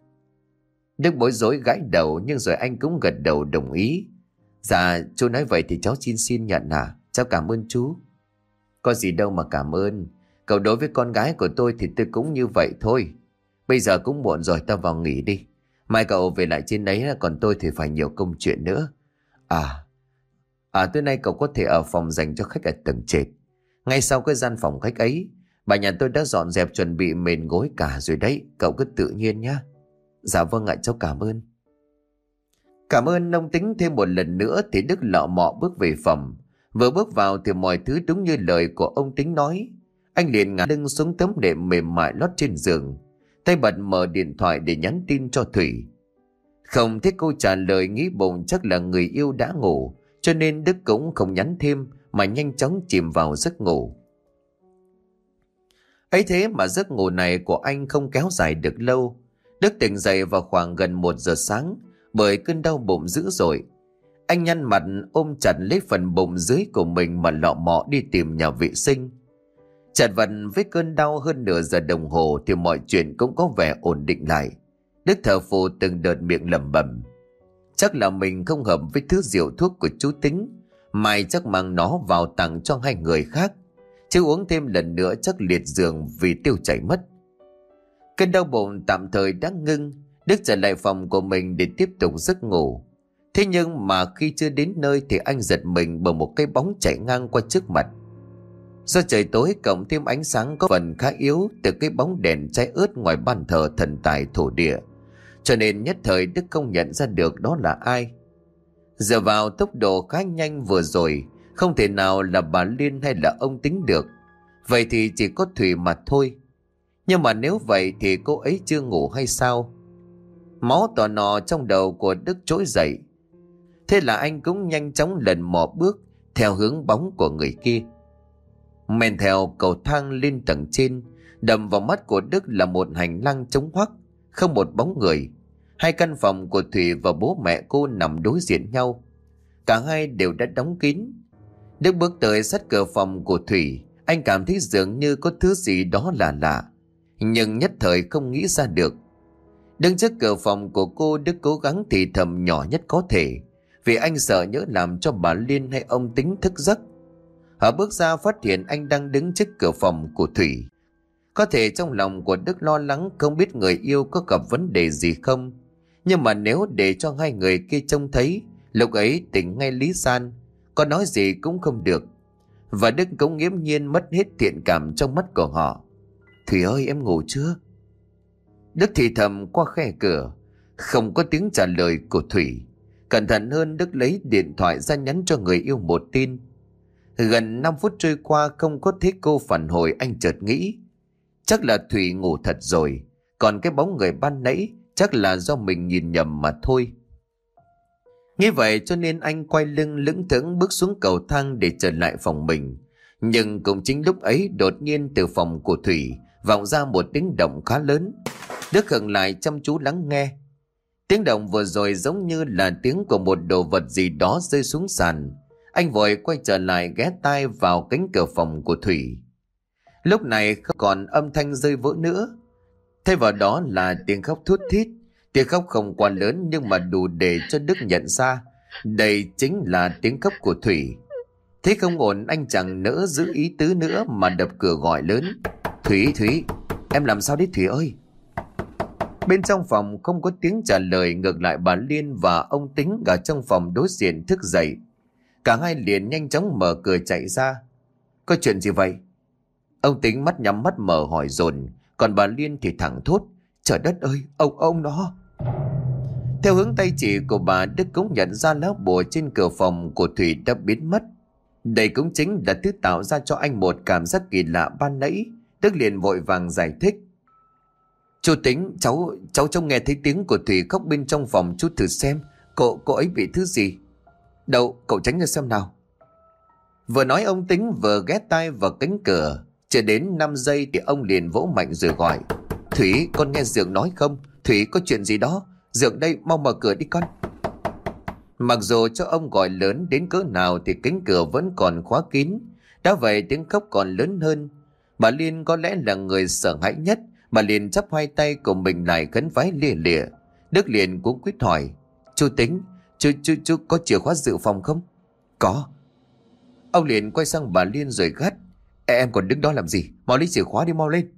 Đức bối rối gãi đầu, nhưng rồi anh cũng gật đầu đồng ý. Dạ, chú nói vậy thì cháu xin xin nhận à. Cháu cảm ơn chú. Có gì đâu mà cảm ơn. Cậu đối với con gái của tôi thì tôi cũng như vậy thôi. Bây giờ cũng muộn rồi, tao vào nghỉ đi. Mai cậu về lại trên đấy, còn tôi thì phải nhiều công chuyện nữa. À, à tối nay cậu có thể ở phòng dành cho khách ở tầng trệt. Ngay sau cái gian phòng khách ấy, bà nhà tôi đã dọn dẹp chuẩn bị mền gối cả rồi đấy. Cậu cứ tự nhiên nhá. Dạ vâng ạ, cháu cảm ơn. Cảm ơn ông Tính thêm một lần nữa thì Đức lọ mọ bước về phòng. Vừa bước vào thì mọi thứ đúng như lời của ông Tính nói. Anh liền ngã lưng xuống tấm đệm mềm mại lót trên giường, tay bật mở điện thoại để nhắn tin cho Thủy. Không thấy cô trả lời, nghĩ bụng chắc là người yêu đã ngủ, cho nên Đức cũng không nhắn thêm mà nhanh chóng chìm vào giấc ngủ. Ấy thế mà giấc ngủ này của anh không kéo dài được lâu. Đức tỉnh dậy vào khoảng gần một giờ sáng bởi cơn đau bụng dữ dội. Anh nhăn mặt ôm chặt lấy phần bụng dưới của mình mà lọ mọ đi tìm nhà vệ sinh. Chật vật với cơn đau hơn nửa giờ đồng hồ thì mọi chuyện cũng có vẻ ổn định lại. Đức thở phù từng đợt miệng lẩm bẩm. Chắc là mình không hợp với thứ rượu thuốc của chú Tính. Mai chắc mang nó vào tặng cho hai người khác. Chứ uống thêm lần nữa chắc liệt giường vì tiêu chảy mất. Cơn đau bụng tạm thời đã ngưng. Đức trở lại phòng của mình để tiếp tục giấc ngủ. Thế nhưng mà khi chưa đến nơi thì anh giật mình bởi một cái bóng chạy ngang qua trước mặt. Do trời tối cộng thêm ánh sáng có phần khá yếu từ cái bóng đèn cháy ướt ngoài bàn thờ thần tài thổ địa, cho nên nhất thời Đức không nhận ra được đó là ai. Dựa vào tốc độ khá nhanh vừa rồi, không thể nào là bà Liên hay là ông Tính được. Vậy thì chỉ có Thủy mà thôi. Nhưng mà nếu vậy thì cô ấy chưa ngủ hay sao? Máu tò nò trong đầu của Đức trỗi dậy. Thế là anh cũng nhanh chóng lần mò bước theo hướng bóng của người kia. Men theo cầu thang lên tầng trên, đập vào mắt của Đức là một hành lang trống hoắc, không một bóng người. Hai căn phòng của Thủy và bố mẹ cô nằm đối diện nhau. Cả hai đều đã đóng kín. Đức bước tới sát cửa phòng của Thủy. Anh cảm thấy dường như có thứ gì đó lạ lạ, nhưng nhất thời không nghĩ ra được. Đứng trước cửa phòng của cô, Đức cố gắng thì thầm nhỏ nhất có thể, vì anh sợ nhỡ làm cho bà Liên hay ông Tính thức giấc. Họ bước ra phát hiện anh đang đứng trước cửa phòng của Thủy. Có thể trong lòng của Đức lo lắng không biết người yêu có gặp vấn đề gì không. Nhưng mà nếu để cho hai người kia trông thấy, lúc ấy tỉnh ngay lý san, có nói gì cũng không được. Và Đức cũng nghiễm nhiên mất hết thiện cảm trong mắt của họ. Thủy ơi, em ngủ chưa? Đức thì thầm qua khe cửa. Không có tiếng trả lời của Thủy. Cẩn thận hơn, Đức lấy điện thoại ra nhắn cho người yêu một tin. Gần năm phút trôi qua không có thấy cô phản hồi, anh chợt nghĩ chắc là Thủy ngủ thật rồi, còn cái bóng người ban nãy chắc là do mình nhìn nhầm mà thôi. Nghĩ vậy cho nên anh quay lưng lững thững bước xuống cầu thang để trở lại phòng mình. Nhưng cũng chính lúc ấy đột nhiên từ phòng của Thủy vọng ra một tiếng động khá lớn. Đức khựng lại chăm chú lắng nghe. Tiếng động vừa rồi giống như là tiếng của một đồ vật gì đó rơi xuống sàn. Anh vội quay trở lại ghé tai vào cánh cửa phòng của Thủy. Lúc này không còn âm thanh rơi vỡ nữa. Thay vào đó là tiếng khóc thút thít. Tiếng khóc không quá lớn nhưng mà đủ để cho Đức nhận ra đây chính là tiếng khóc của Thủy. Thế không ổn, anh chẳng nỡ giữ ý tứ nữa mà đập cửa gọi lớn. Thủy, Thủy, em làm sao đấy Thủy ơi? Bên trong phòng không có tiếng trả lời, ngược lại bà Liên và ông Tính ở trong phòng đối diện thức dậy. Cả hai liền nhanh chóng mở cửa chạy ra. Có chuyện gì vậy? Ông Tính mắt nhắm mắt mở hỏi dồn, còn bà Liên thì thẳng thốt. Trời đất ơi, ông ông nó. Theo hướng tay chỉ của bà, Đức cũng nhận ra lá bùa trên cửa phòng của Thủy đã biến mất. Đây cũng chính là thứ tạo ra cho anh một cảm giác kỳ lạ ban nãy. Đức liền vội vàng giải thích. Chú Tính, cháu cháu trông nghe thấy tiếng của Thủy khóc bên trong phòng, chú thử xem cô cô ấy bị thứ gì. Đâu, cậu tránh ra xem nào. Vừa nói ông Tính vừa ghé tai vào cánh cửa. Chưa đến năm giây thì ông liền vỗ mạnh rồi gọi. Thủy, con nghe Dượng nói không? Thủy, có chuyện gì đó? Dượng đây, mau mở cửa đi con. Mặc dù cho ông gọi lớn đến cỡ nào thì cánh cửa vẫn còn khóa kín. Đã vậy tiếng khóc còn lớn hơn. Bà Liên có lẽ là người sợ hãi nhất. Bà liền chắp hai tay của mình lại khấn vái lìa lìa. Đức liền cũng quyết hỏi. Chú Tính, chú, chú, chú có chìa khóa dự phòng không? Có. Ông liền quay sang bà Liên rồi gắt. Em còn đứng đó làm gì? Mau lấy chìa khóa đi, mau lên.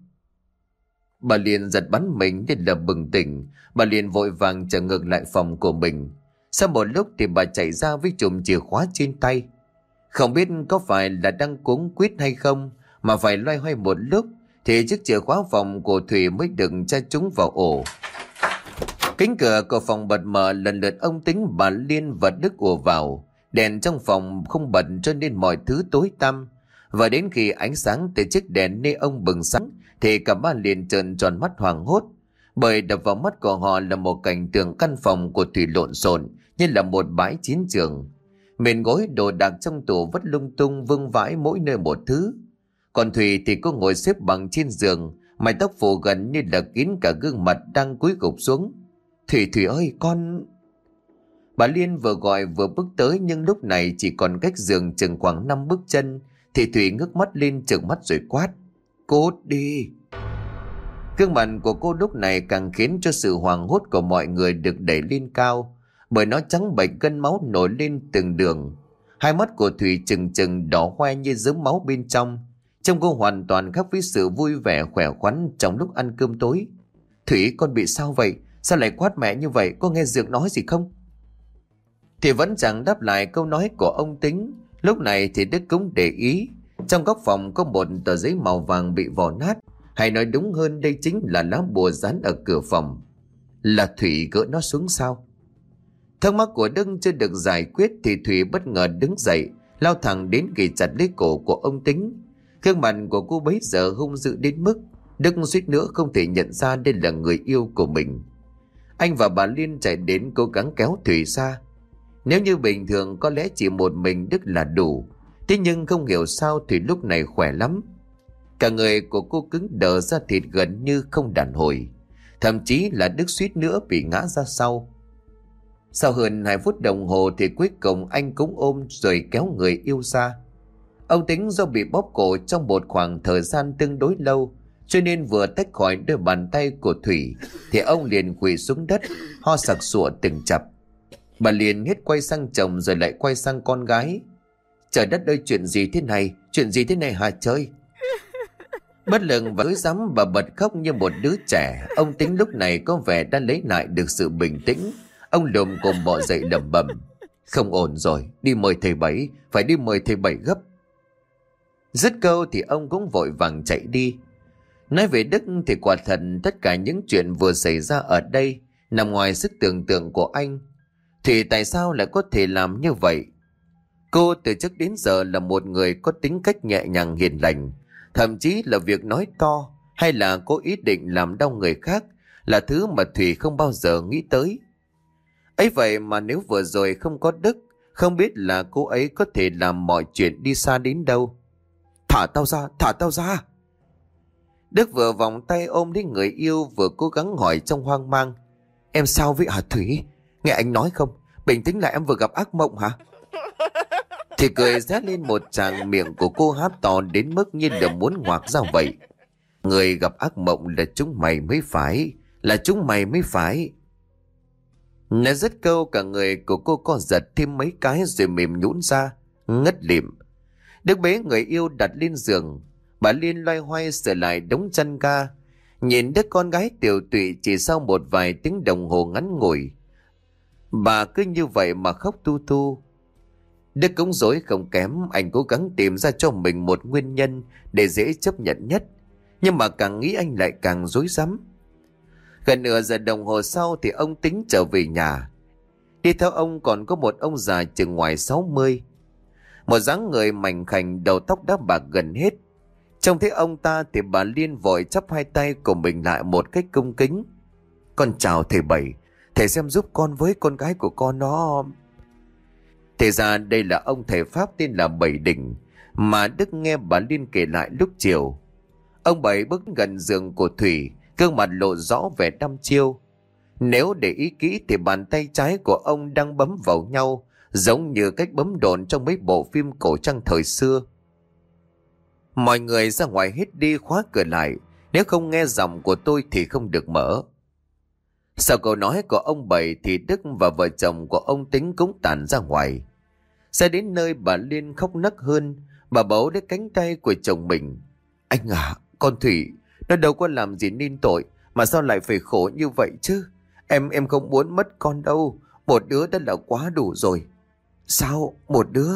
Bà liền giật bắn mình nên là bừng tỉnh. Bà liền vội vàng trở ngược lại phòng của mình. Sau một lúc thì bà chạy ra với chùm chìa khóa trên tay. Không biết có phải là đang cuống quýt hay không mà phải loay hoay một lúc thì chiếc chìa khóa phòng của Thủy mới được tra trúng vào ổ. Cánh cửa của phòng bật mở, lần lượt ông Tính, bà Liên và Đức ùa vào. Đèn trong phòng không bật cho nên mọi thứ tối tăm. Và đến khi ánh sáng từ chiếc đèn neon bừng sáng thì cả ba liền trợn tròn mắt hoảng hốt. Bởi đập vào mắt của họ là một cảnh tượng căn phòng của Thủy lộn xộn như là một bãi chiến trường. Mền gối đồ đạc trong tủ vất lung tung vương vãi mỗi nơi một thứ. Còn Thủy thì cô ngồi xếp bằng trên giường, mái tóc phủ gần như là kín cả gương mặt đang cúi gục xuống. Thủy, Thủy ơi con... Bà Liên vừa gọi vừa bước tới, nhưng lúc này chỉ còn cách giường chừng khoảng năm bước chân thì Thủy ngước mắt lên trừng mắt rồi quát: Cút đi! Gương mặt của cô lúc này càng khiến cho sự hoảng hốt của mọi người được đẩy lên cao, bởi nó trắng bệch, gân máu nổi lên từng đường. Hai mắt của Thủy trừng trừng đỏ hoe như dớm máu bên trong. Trông cô hoàn toàn khác với sự vui vẻ khỏe khoắn trong lúc ăn cơm tối. Thủy, con bị sao vậy? Sao lại quát mẹ như vậy? Có nghe Dượng nói gì không? Thì vẫn chẳng đáp lại câu nói của ông Tính. Lúc này thì Đức cũng để ý, trong góc phòng có một tờ giấy màu vàng bị vò nát, hay nói đúng hơn đây chính là lá bùa dán ở cửa phòng. Là Thủy gỡ nó xuống sao? Thắc mắc của Đức chưa được giải quyết thì Thủy bất ngờ đứng dậy, lao thẳng đến ghì chặt lấy cổ của ông Tính. Gương mặt của cô bấy giờ hung dữ đến mức Đức suýt nữa không thể nhận ra đây là người yêu của mình. Anh và bà Liên chạy đến cố gắng kéo Thủy ra. Nếu như bình thường có lẽ chỉ một mình Đức là đủ, thế nhưng không hiểu sao Thủy lúc này khỏe lắm. Cả người của cô cứng đờ ra thịt gần như không đàn hồi, thậm chí là Đức suýt nữa bị ngã ra sau. Sau hơn hai phút đồng hồ thì cuối cùng anh cũng ôm rồi kéo người yêu ra. Ông Tính do bị bóp cổ trong một khoảng thời gian tương đối lâu, cho nên vừa tách khỏi đôi bàn tay của Thủy thì ông liền quỳ xuống đất, ho sặc sụa từng chập. Bà liền hết quay sang chồng rồi lại quay sang con gái. Trời đất ơi, chuyện gì thế này? Chuyện gì thế này hả trời? Bất lực và dối rắm, bà bật khóc như một đứa trẻ. Ông Tính lúc này có vẻ đã lấy lại được sự bình tĩnh. Ông lồm cồm bò dậy lẩm bẩm: Không ổn rồi, đi mời thầy Bảy, phải đi mời thầy Bảy gấp. Dứt câu thì ông cũng vội vàng chạy đi. Nói về Đức thì quả thật tất cả những chuyện vừa xảy ra ở đây nằm ngoài sức tưởng tượng của anh. Thì tại sao lại có thể làm như vậy? Cô từ trước đến giờ là một người có tính cách nhẹ nhàng hiền lành, thậm chí là việc nói to hay là có ý định làm đau người khác là thứ mà Thủy không bao giờ nghĩ tới. Ấy vậy mà nếu vừa rồi không có Đức, không biết là cô ấy có thể làm mọi chuyện đi xa đến đâu. Thả tao ra, thả tao ra! Đức vừa vòng tay ôm lấy người yêu, vừa cố gắng hỏi trong hoang mang: Em sao vậy hả Thủy? Nghe anh nói không? Bình tĩnh lại, em vừa gặp ác mộng hả? Thì cười rét lên một tràng, miệng của cô há to đến mức như là muốn ngoạc ra vậy. Người gặp ác mộng là chúng mày mới phải, là chúng mày mới phải. Nói dứt câu, cả người của cô co giật thêm mấy cái rồi mềm nhũn ra, ngất lịm. Đức bế người yêu đặt lên giường. Bà Liên loay hoay sửa lại đống chăn ga, nhìn đứa con gái tiều tụy chỉ sau một vài tiếng đồng hồ ngắn ngủi. Bà cứ như vậy mà khóc tu tu. Đức cũng dối không kém, anh cố gắng tìm ra cho mình một nguyên nhân để dễ chấp nhận nhất, nhưng mà càng nghĩ anh lại càng rối rắm. Gần nửa giờ đồng hồ sau thì ông Tính trở về nhà. Đi theo ông còn có một ông già chừng ngoài sáu mươi, một dáng người mảnh khảnh, đầu tóc đã bạc gần hết. Trông thấy ông ta thì bà Liên vội chắp hai tay của mình lại một cách cung kính: Con chào thầy Bảy, thầy xem giúp con với con gái của con nó. Thì ra đây là ông thầy Pháp tên là Bảy Đỉnh mà Đức nghe bà Liên kể lại lúc chiều. Ông Bảy bước gần giường của Thủy, gương mặt lộ rõ vẻ đăm chiêu. Nếu để ý kỹ thì bàn tay trái của ông đang bấm vào nhau, giống như cách bấm đồn trong mấy bộ phim cổ trang thời xưa. Mọi người ra ngoài hết đi, khóa cửa lại. Nếu không nghe giọng của tôi thì không được mở. Sau câu nói của ông Bảy thì Đức và vợ chồng của ông Tính cũng tản ra ngoài. Xe đến nơi, bà Liên khóc nấc hơn. Bà bấu lấy cánh tay của chồng mình: Anh à, con Thủy nó đâu có làm gì nên tội, mà sao lại phải khổ như vậy chứ? Em em không muốn mất con đâu, một đứa đã là quá đủ rồi. Sao một đứa?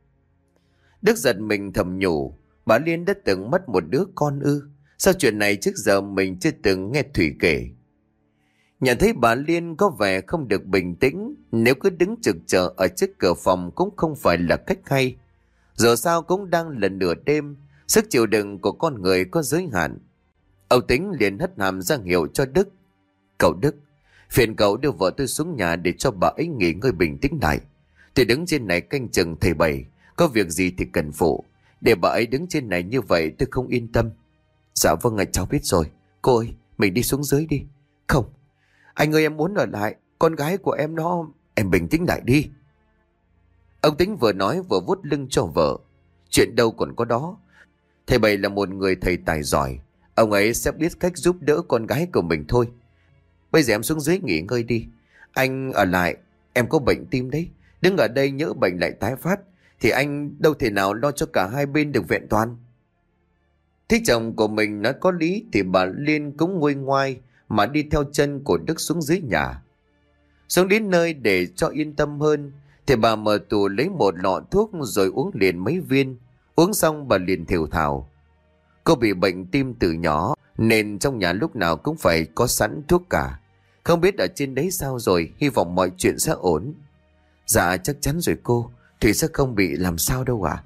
Đức giật mình thầm nhủ, bà Liên đã từng mất một đứa con ư? Sao chuyện này trước giờ mình chưa từng nghe Thủy kể? Nhận thấy bà Liên có vẻ không được bình tĩnh, nếu cứ đứng trực chờ ở trước cửa phòng cũng không phải là cách hay. Giờ sao cũng đang là nửa đêm, sức chịu đựng của con người có giới hạn. Ông Tính liền hất hàm ra hiệu cho Đức. Cậu Đức, phiền cậu đưa vợ tôi xuống nhà để cho bà ấy nghỉ ngơi bình tĩnh lại. Tôi đứng trên này canh chừng thầy Bảy, có việc gì thì cần phụ. Để bà ấy đứng trên này như vậy tôi không yên tâm. Dạ vâng ạ, cháu biết rồi. Cô ơi, mình đi xuống dưới đi. Không, anh ơi, em muốn ở lại. Con gái của em nó... Em bình tĩnh lại đi. Ông Tính vừa nói vừa vuốt lưng cho vợ. Chuyện đâu còn có đó. Thầy Bảy là một người thầy tài giỏi. Ông ấy sẽ biết cách giúp đỡ con gái của mình thôi. Bây giờ em xuống dưới nghỉ ngơi đi. Anh ở lại, em có bệnh tim đấy. Đứng ở đây nhỡ bệnh lại tái phát thì anh đâu thể nào lo cho cả hai bên được vẹn toàn. Thấy chồng của mình nói có lý thì bà Liên cũng nguôi ngoai mà đi theo chân của Đức xuống dưới nhà. Xuống đến nơi để cho yên tâm hơn thì bà mở tủ lấy một lọ thuốc rồi uống liền mấy viên. Uống xong bà liền thều thào. Cô bị bệnh tim từ nhỏ nên trong nhà lúc nào cũng phải có sẵn thuốc cả. Không biết ở trên đấy sao rồi, hy vọng mọi chuyện sẽ ổn. Dạ chắc chắn rồi cô, Thủy sẽ không bị làm sao đâu ạ.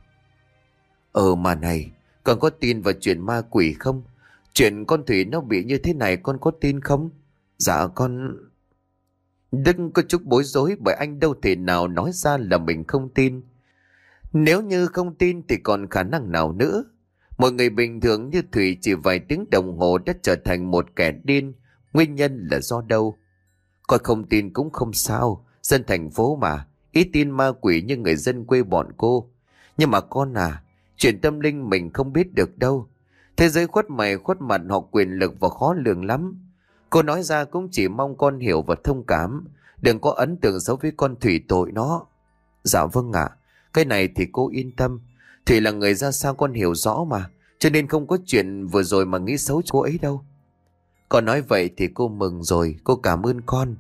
Ờ mà này, con có tin vào chuyện ma quỷ không? Chuyện con Thủy nó bị như thế này con có tin không? Dạ con... Đức có chút bối rối bởi anh đâu thể nào nói ra là mình không tin. Nếu như không tin thì còn khả năng nào nữa? Một người bình thường như Thủy chỉ vài tiếng đồng hồ đã trở thành một kẻ điên. Nguyên nhân là do đâu? Con không tin cũng không sao. Dân thành phố mà, ít tin ma quỷ như người dân quê bọn cô. Nhưng mà con à, chuyện tâm linh mình không biết được đâu. Thế giới khuất mày khuất mặt họ quyền lực và khó lường lắm. Cô nói ra cũng chỉ mong con hiểu và thông cảm. Đừng có ấn tượng xấu với con Thủy tội nó. Dạ vâng ạ. Cái này thì cô yên tâm. Thủy là người ra sao con hiểu rõ mà. Cho nên không có chuyện vừa rồi mà nghĩ xấu cô ấy đâu. Con nói vậy thì cô mừng rồi. Cô cảm ơn con.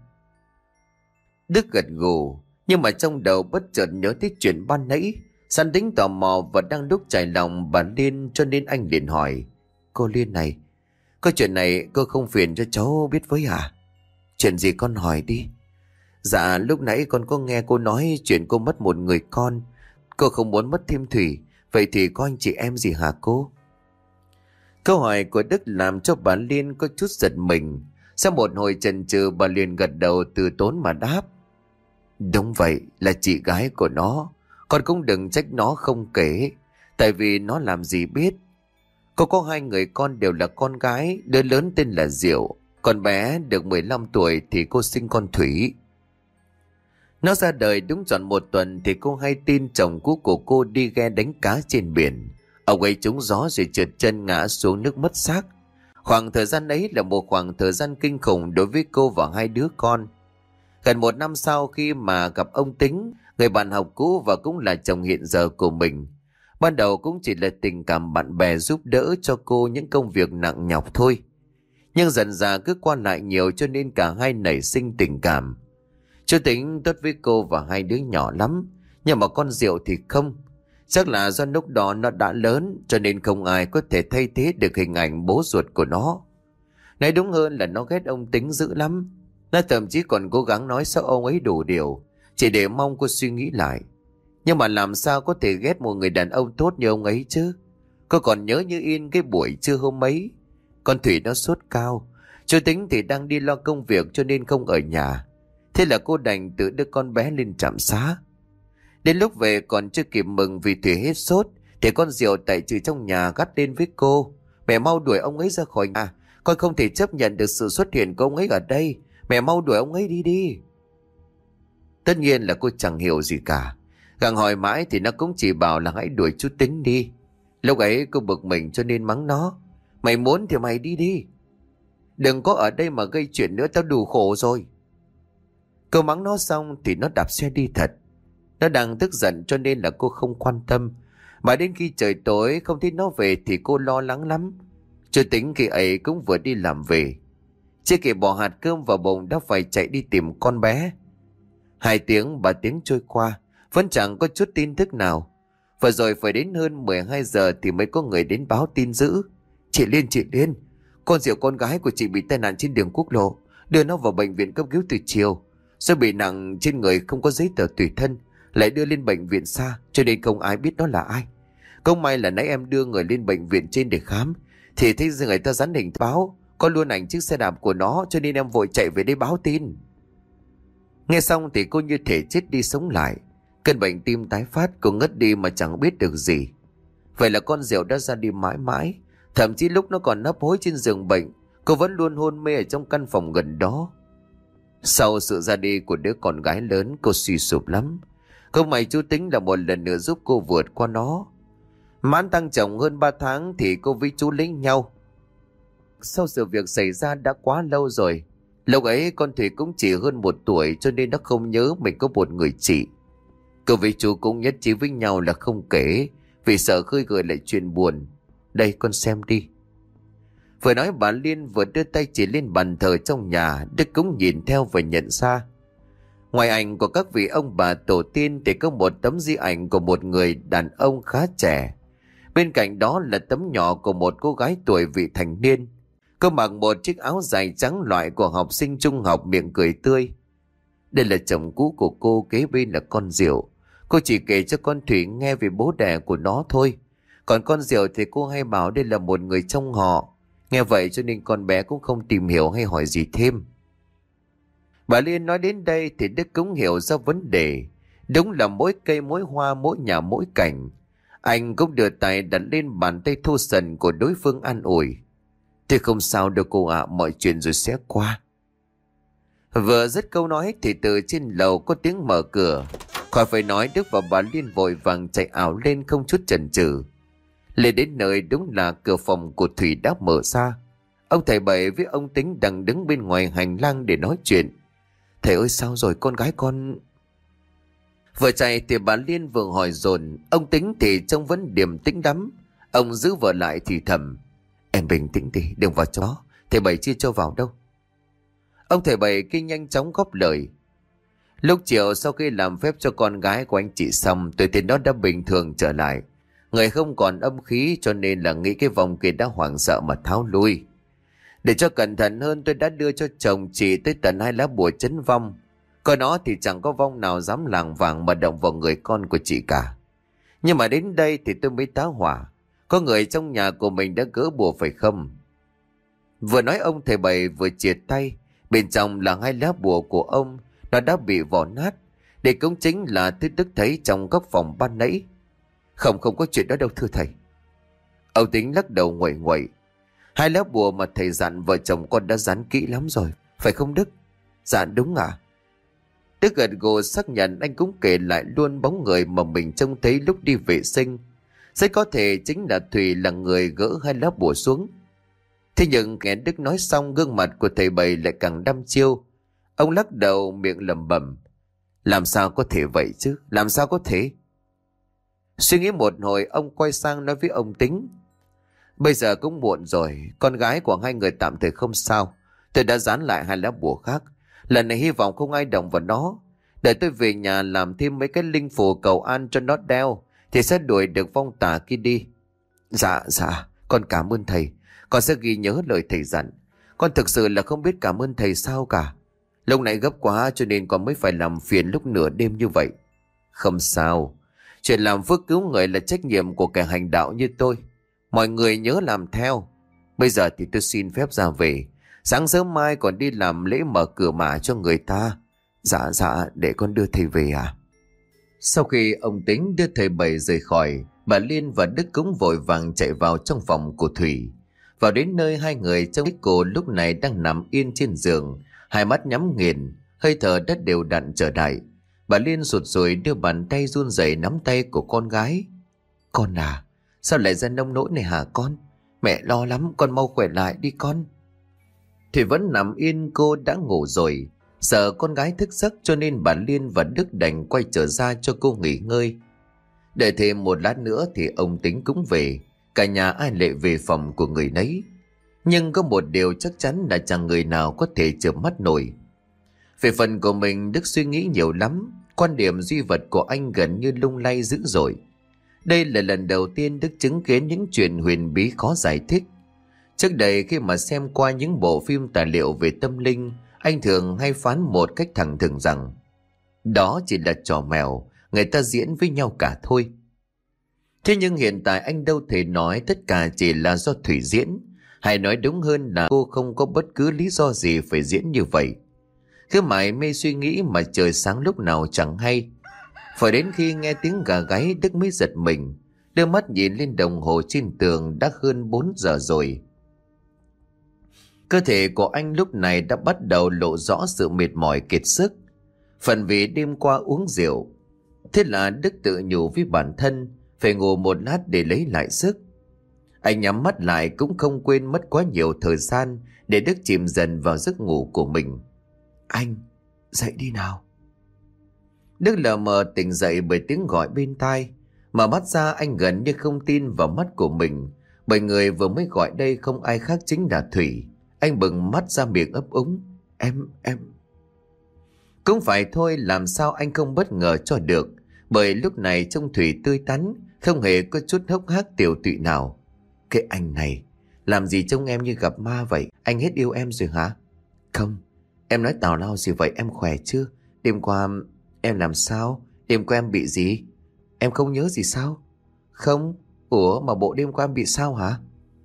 Đức gật gù. Nhưng mà trong đầu bất chợt nhớ tới chuyện ban nãy. Săn tính tò mò và đang đúc trải lòng bà Liên, cho nên anh liền hỏi. Cô Liên này, có chuyện này cô không phiền cho cháu biết với à? Chuyện gì con hỏi đi. Dạ lúc nãy con có nghe cô nói chuyện cô mất một người con. Cô không muốn mất thêm Thủy. Vậy thì có anh chị em gì hả cô? Câu hỏi của Đức làm cho bà Liên có chút giật mình. Sau một hồi chần chừ bà liền gật đầu từ tốn mà đáp. Đúng vậy, là chị gái của nó. Con cũng đừng trách nó không kể. Tại vì nó làm gì biết. Cô có hai người con đều là con gái. Đứa lớn tên là Diệu. Còn bé được mười lăm tuổi thì cô sinh con Thủy. Nó ra đời đúng tròn một tuần thì cô hay tin chồng cũ của cô đi ghe đánh cá trên biển. Ông ấy trúng gió rồi trượt chân ngã xuống nước mất xác. Khoảng thời gian ấy là một khoảng thời gian kinh khủng đối với cô và hai đứa con. Gần một năm sau khi mà gặp ông Tính, người bạn học cũ và cũng là chồng hiện giờ của mình. Ban đầu cũng chỉ là tình cảm bạn bè giúp đỡ cho cô những công việc nặng nhọc thôi. Nhưng dần dà cứ qua lại nhiều cho nên cả hai nảy sinh tình cảm. Chú Tính tốt với cô và hai đứa nhỏ lắm, nhưng mà con Diệu thì không. Chắc là do lúc đó nó đã lớn cho nên không ai có thể thay thế được hình ảnh bố ruột của nó. Nói đúng hơn là nó ghét ông Tính dữ lắm. Nó thậm chí còn cố gắng nói xấu ông ấy đủ điều, chỉ để mong cô suy nghĩ lại. Nhưng mà làm sao có thể ghét một người đàn ông tốt như ông ấy chứ? Cô còn nhớ như in cái buổi trưa hôm ấy. Con Thủy nó sốt cao. Chú Tính thì đang đi lo công việc cho nên không ở nhà. Thế là cô đành tự đưa con bé lên trạm xá. Đến lúc về còn chưa kịp mừng vì Thủy hết sốt thì con Diệu tại trừ trong nhà gắt lên với cô. Mẹ mau đuổi ông ấy ra khỏi nhà. Con không thể chấp nhận được sự xuất hiện của ông ấy ở đây. Mẹ mau đuổi ông ấy đi đi. Tất nhiên là cô chẳng hiểu gì cả. Gặng hỏi mãi thì nó cũng chỉ bảo là hãy đuổi chú Tính đi. Lúc ấy cô bực mình cho nên mắng nó. Mày muốn thì mày đi đi. Đừng có ở đây mà gây chuyện nữa, tao đủ khổ rồi. Cô mắng nó xong thì nó đạp xe đi thật. Nó đang tức giận cho nên là cô không quan tâm. Mà đến khi trời tối không thấy nó về thì cô lo lắng lắm. Chú Tính khi ấy cũng vừa đi làm về. Chưa kịp bỏ hạt cơm vào bụng đã phải chạy đi tìm con bé. Hai tiếng ba tiếng trôi qua vẫn chẳng có chút tin tức nào. Và rồi phải đến hơn mười hai giờ thì mới có người đến báo tin dữ. Chị Liên, chị Liên, con Diệu con gái của chị bị tai nạn trên đường quốc lộ. đưa nó vào bệnh viện cấp cứu từ chiều. Do bị nặng trên người không có giấy tờ tùy thân, lại đưa lên bệnh viện xa, cho nên không ai biết nó là ai. Không may là nãy em đưa người lên bệnh viện trên để khám, thì thấy người ta dán hình báo, có luôn ảnh chiếc xe đạp của nó, cho nên em vội chạy về đây báo tin. Nghe xong thì cô như thể chết đi sống lại. Cơn bệnh tim tái phát, cô ngất đi mà chẳng biết được gì. Vậy là con Diệu đã ra đi mãi mãi. Thậm chí lúc nó còn nấp hối trên giường bệnh, cô vẫn luôn hôn mê ở trong căn phòng gần đó. Sau sự ra đi của đứa con gái lớn, cô suy sụp lắm. Không may chú tính là một lần nữa giúp cô vượt qua nó. Mãn tăng chồng hơn ba tháng thì cô với chú lấy nhau. Sau sự việc xảy ra đã quá lâu rồi. Lúc ấy con Thủy cũng chỉ hơn một tuổi, cho nên nó không nhớ mình có một người chị. Cô với chú cũng nhất trí với nhau là không kể, vì sợ khơi gợi lại chuyện buồn. Đây con xem đi. Vừa nói bà Liên vừa đưa tay chỉ lên bàn thờ trong nhà. Đức cũng nhìn theo và nhận ra. Ngoài ảnh của các vị ông bà tổ tiên thì có một tấm di ảnh của một người đàn ông khá trẻ. Bên cạnh đó là tấm nhỏ của một cô gái tuổi vị thành niên. Cô mặc một chiếc áo dài trắng loại của học sinh trung học, miệng cười tươi. Đây là chồng cũ của cô, kế bên là con Diệu. Cô chỉ kể cho con Thủy nghe về bố đẻ của nó thôi. Còn con Diệu thì cô hay bảo đây là một người trong họ. Nghe vậy cho nên con bé cũng không tìm hiểu hay hỏi gì thêm. Bà Liên nói đến đây thì Đức cũng hiểu ra vấn đề. Đúng là mỗi cây mỗi hoa, mỗi nhà mỗi cảnh. Anh cũng đưa tay đặt lên bàn tay thô sần của đối phương an ủi. Thì không sao đâu cô ạ, mọi chuyện rồi sẽ qua. Vừa dứt câu nói thì từ trên lầu có tiếng mở cửa. Khỏi phải nói, Đức và bà Liên vội vàng chạy ảo lên không chút chần chừ. Lên đến nơi đúng là cửa phòng của Thủy đã mở ra. Ông thầy Bảy với ông Tính đang đứng bên ngoài hành lang để nói chuyện. Thầy ơi, sao rồi con gái con? Vừa chạy thì bà Liên vừa hỏi dồn. Ông Tính thì trông vẫn điềm tĩnh lắm. Ông giữ vợ lại thì thầm. Em bình tĩnh đi, đừng vào chó. Thầy Bảy chưa cho vào đâu. Ông thầy Bảy kia nhanh chóng góp lời. Lúc chiều sau khi làm phép cho con gái của anh chị xong, tôi thấy nó đã bình thường trở lại. Người không còn âm khí, cho nên là nghĩ cái vòng kia đã hoảng sợ mà tháo lui. Để cho cẩn thận hơn, tôi đã đưa cho chồng chị tới tận hai lá bùa trấn vong. Coi nó thì chẳng có vong nào dám lảng vảng mà động vào người con của chị cả. Nhưng mà đến đây thì tôi mới tá hỏa. Có người trong nhà của mình đã gỡ bùa phải không? Vừa nói ông thầy Bảy vừa triệt tay. Bên trong là hai lá bùa của ông. Nó đã bị vỏ nát. Đây cũng chính là thứ Đức thấy trong góc phòng ban nãy. Không, không có chuyện đó đâu thưa thầy. Ông Tính lắc đầu nguậy nguậy. Hai lá bùa mà thầy dặn vợ chồng con đã dán kỹ lắm rồi, phải không Đức? Dạ đúng à? Đức gật gù xác nhận. Anh cũng kể lại luôn bóng người mà mình trông thấy lúc đi vệ sinh. Rất có thể chính là Thùy là người gỡ hai lá bùa xuống. Thế nhưng nghe Đức nói xong, gương mặt của thầy Bảy lại càng đăm chiêu. Ông lắc đầu miệng lẩm bẩm. Làm sao có thể vậy chứ? Làm sao có thể? Suy nghĩ một hồi, ông quay sang nói với ông Tính. Bây giờ cũng muộn rồi, con gái của hai người tạm thời không sao. Tôi đã dán lại hai lá bùa khác. Lần này hy vọng không ai động vào nó. Để tôi về nhà làm thêm mấy cái linh phù cầu an cho nó đeo, thì sẽ đuổi được vong tà kia đi. Dạ, dạ, con cảm ơn thầy. Con sẽ ghi nhớ lời thầy dặn. Con thực sự là không biết cảm ơn thầy sao cả. Lúc này gấp quá cho nên con mới phải làm phiền lúc nửa đêm như vậy. Không sao. Chuyện làm phước cứu người là trách nhiệm của kẻ hành đạo như tôi. Mọi người nhớ làm theo. Bây giờ thì tôi xin phép ra về. Sáng sớm mai còn đi làm lễ mở cửa mả cho người ta. Dạ dạ, để con đưa thầy về à? Sau khi ông Tính đưa thầy Bảy rời khỏi, bà Liên và Đức cũng vội vàng chạy vào trong phòng của Thủy. Vào đến nơi, hai người trông thấy cô lúc này đang nằm yên trên giường, hai mắt nhắm nghiền, hơi thở đất đều đặn trở lại. Bà Liên sụt sùi đưa bàn tay run rẩy nắm tay của con gái. Con à, sao lại ra nông nỗi này hả con? Mẹ lo lắm, con mau khỏe lại đi con. Thủy vẫn nằm yên, cô đã ngủ rồi. Sợ con gái thức giấc cho nên bà Liên và Đức đành quay trở ra cho cô nghỉ ngơi. Đợi thêm một lát nữa thì ông Tính cũng về. Cả nhà ai lệ về phòng của người nấy. Nhưng có một điều chắc chắn là chẳng người nào có thể chợp mắt nổi. Về phần của mình, Đức suy nghĩ nhiều lắm. Quan điểm duy vật của anh gần như lung lay dữ dội. Đây là lần đầu tiên Đức chứng kiến những chuyện huyền bí khó giải thích. Trước đây khi mà xem qua những bộ phim tài liệu về tâm linh, anh thường hay phán một cách thẳng thừng rằng đó chỉ là trò mèo, người ta diễn với nhau cả thôi. Thế nhưng hiện tại anh đâu thể nói tất cả chỉ là do Thủy diễn, hay nói đúng hơn là cô không có bất cứ lý do gì phải diễn như vậy. Cứ mãi mê suy nghĩ mà trời sáng lúc nào chẳng hay. Phải đến khi nghe tiếng gà gáy Đức mới giật mình, đưa mắt nhìn lên đồng hồ trên tường, đã hơn bốn giờ rồi. Cơ thể của anh lúc này đã bắt đầu lộ rõ sự mệt mỏi kiệt sức, phần vì đêm qua uống rượu. Thế là Đức tự nhủ với bản thân phải ngủ một lát để lấy lại sức. Anh nhắm mắt lại cũng không quên mất quá nhiều thời gian để Đức chìm dần vào giấc ngủ của mình. Anh, dậy đi nào. Đức lờ mờ tỉnh dậy bởi tiếng gọi bên tai. Mở mắt ra anh gần như không tin vào mắt của mình, bởi người vừa mới gọi đây không ai khác chính là Thủy. Anh bừng mắt ra miệng ấp úng. Em, em... Cũng phải thôi, làm sao anh không bất ngờ cho được, bởi lúc này trông Thủy tươi tắn, không hề có chút hốc hác tiều tụy nào. Cái anh này, làm gì trông em như gặp ma vậy? Anh hết yêu em rồi hả? Không, em nói tào lao gì vậy, em khỏe chưa? Đêm qua em làm sao? Đêm qua em bị gì? Em không nhớ gì sao? Không, ủa mà bộ đêm qua em bị sao hả?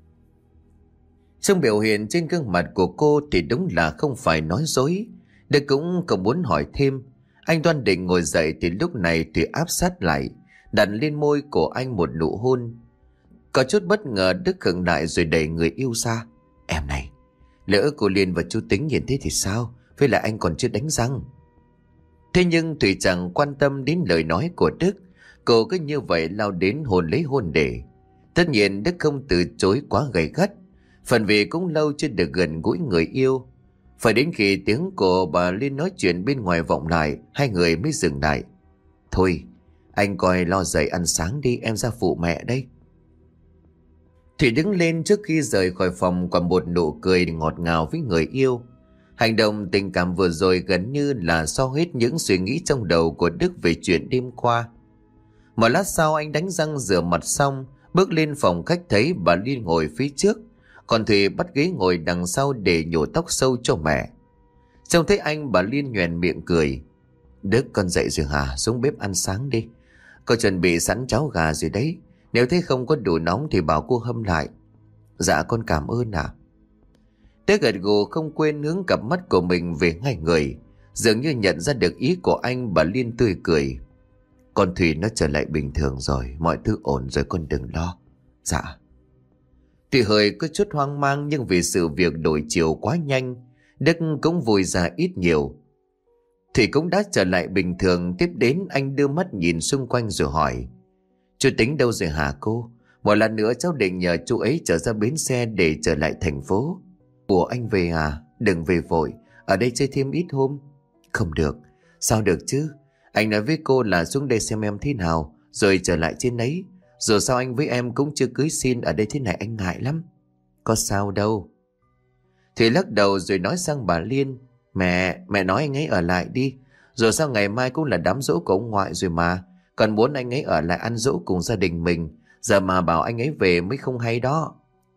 Trong biểu hiện trên gương mặt của cô thì đúng là không phải nói dối. Đức cũng không muốn hỏi thêm. Anh đoan định ngồi dậy thì lúc này Thủy áp sát lại, đặt lên môi của anh một nụ hôn. Có chút bất ngờ Đức khựng lại rồi đẩy người yêu ra. Em này, lỡ cô Liên và chú Tính nhìn thế thì sao? Với lại anh còn chưa đánh răng. Thế nhưng Thủy chẳng quan tâm đến lời nói của Đức. Cô cứ như vậy lao đến hôn lấy hôn để. Tất nhiên Đức không từ chối quá gay gắt, phần vì cũng lâu chưa được gần gũi người yêu. Phải đến khi tiếng của bà Liên nói chuyện bên ngoài vọng lại, hai người mới dừng lại. Thôi, anh coi lo dậy ăn sáng đi, em ra phụ mẹ đây. Thủy đứng lên trước khi rời khỏi phòng còn một nụ cười ngọt ngào với người yêu. Hành động tình cảm vừa rồi gần như là xóa hết những suy nghĩ trong đầu của Đức về chuyện đêm qua. Một lát sau anh đánh răng rửa mặt xong, bước lên phòng khách thấy bà Liên ngồi phía trước, còn Thủy bắt ghế ngồi đằng sau để nhổ tóc sâu cho mẹ. Trông thấy anh, bà Liên nhoẻn miệng cười. Đức, con dậy rồi hả? Xuống bếp ăn sáng đi. Con chuẩn bị sẵn cháo gà rồi đấy. Nếu thấy không có đủ nóng thì bảo cô hâm lại. Dạ con cảm ơn ạ. À. Đức gật gù không quên hướng cặp mắt của mình về hai người. Dường như nhận ra được ý của anh, bà Liên tươi cười. Con Thủy nó trở lại bình thường rồi, mọi thứ ổn rồi, con đừng lo. Dạ. Thủy hơi có chút hoang mang, nhưng vì sự việc đổi chiều quá nhanh, Đức cũng vui ra ít nhiều. Thủy cũng đã trở lại bình thường. Tiếp đến anh đưa mắt nhìn xung quanh rồi hỏi. Chú Tính đâu rồi hả cô? Một lần nữa cháu định nhờ chú ấy trở ra bến xe để trở lại thành phố. Ủa anh về à? Đừng về vội, ở đây chơi thêm ít hôm. Không được. Sao được chứ? Anh nói với cô là xuống đây xem em thế nào rồi trở lại trên ấy. Dù sao anh với em cũng chưa cưới xin, ở đây thế này anh ngại lắm. Có sao đâu. Thủy lắc đầu rồi nói sang bà Liên. Mẹ, mẹ nói anh ấy ở lại đi. Dù sao ngày mai cũng là đám giỗ của ông ngoại rồi mà. Còn muốn anh ấy ở lại ăn giỗ cùng gia đình mình. Giờ mà bảo anh ấy về mới không hay đó.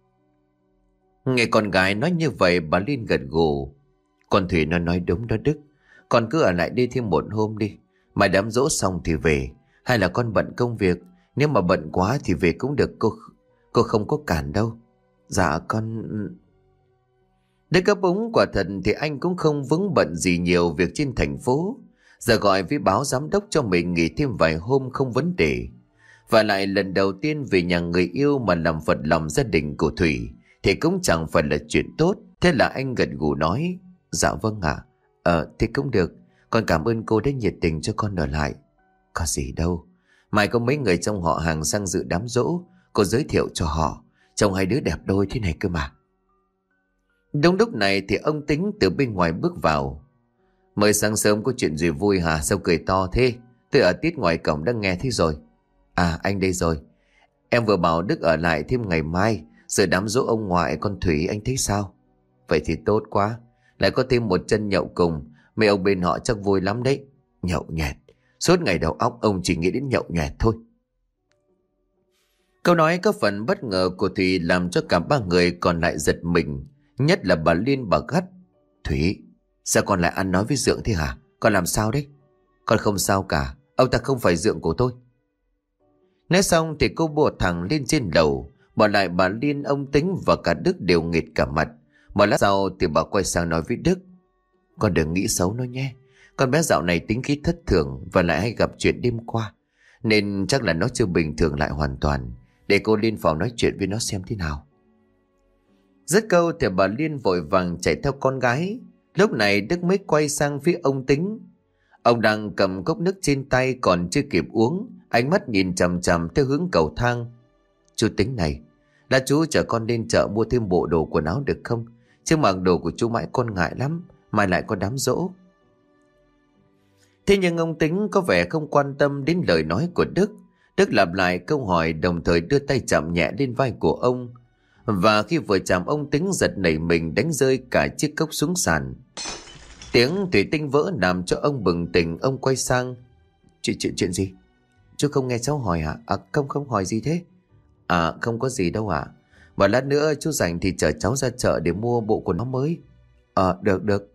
Nghe con gái nói như vậy, bà Liên gật gù. Con Thủy nó nói đúng đó Đức. Con cứ ở lại đi thêm một hôm đi. Mai đám giỗ xong thì về. Hay là con bận công việc? Nếu mà bận quá thì về cũng được, cô Cô không có cản đâu. Dạ con... Đức ấp úng, quả thật thì anh cũng không vướng bận gì nhiều việc trên thành phố. Giờ gọi với báo giám đốc cho mình nghỉ thêm vài hôm không vấn đề. Và lại lần đầu tiên về nhà người yêu mà làm phật lòng gia đình của Thủy thì cũng chẳng phải là chuyện tốt. Thế là anh gật gù nói. Dạ vâng ạ. À. Ờ thì cũng được. Con cảm ơn cô đã nhiệt tình cho con ở lại. Có gì đâu. Mai có mấy người trong họ hàng sang dự đám giỗ, cô giới thiệu cho họ. Trông hai đứa đẹp đôi thế này cơ mà. Đúng lúc này thì ông Tính từ bên ngoài bước vào. Mới sáng sớm có chuyện gì vui hả? Sao cười to thế? Tôi ở tít ngoài cổng đang nghe thế rồi. À anh đây rồi. Em vừa bảo Đức ở lại thêm ngày mai rồi đám giỗ ông ngoại con Thủy, anh thấy sao? Vậy thì tốt quá. Lại có thêm một chân nhậu cùng. Mấy ông bên họ chắc vui lắm đấy. Nhậu nhẹt. Suốt ngày đầu óc ông chỉ nghĩ đến nhậu nhẹt thôi. Câu nói có phần bất ngờ của Thủy làm cho cả ba người còn lại giật mình. Nhất là bà Liên, bà gắt. Thủy, Sao con lại ăn nói với Dượng thế hả? Con làm sao đấy? Con không sao cả, ông ta không phải Dượng của tôi. Nói xong thì cô bò thẳng lên trên lầu, bỏ lại bà Liên, ông Tính và cả Đức đều nghệt cả mặt. Một lát sau thì bà quay sang nói với Đức: Con đừng nghĩ xấu nó nhé. Con bé dạo này tính khí thất thường và lại hay gặp chuyện đêm qua, nên chắc là nó chưa bình thường lại hoàn toàn. Để cô lên phòng nói chuyện với nó xem thế nào. Dứt câu thì bà Liên vội vàng chạy theo con gái. Lúc này Đức mới quay sang phía ông Tính. Ông đang cầm cốc nước trên tay còn chưa kịp uống, ánh mắt nhìn chằm chằm theo hướng cầu thang. Chú Tính này, là chú chở con lên chợ mua thêm bộ đồ quần áo được không? Chứ mặc đồ của chú mãi con ngại lắm, mai lại có đám giỗ. Thế nhưng ông Tính có vẻ không quan tâm đến lời nói của Đức. Đức lặp lại câu hỏi, đồng thời đưa tay chạm nhẹ lên vai của ông. Và khi vừa chạm, ông Tính giật nảy mình, đánh rơi cả chiếc cốc xuống sàn. Tiếng thủy tinh vỡ làm cho ông bừng tỉnh. Ông quay sang: Chuyện chuyện chuyện gì? Chú không nghe cháu hỏi hả? À không không hỏi gì thế? À không có gì đâu ạ. À. Mà lát nữa chú rảnh thì chở cháu ra chợ để mua bộ quần áo mới. Ờ à, được được.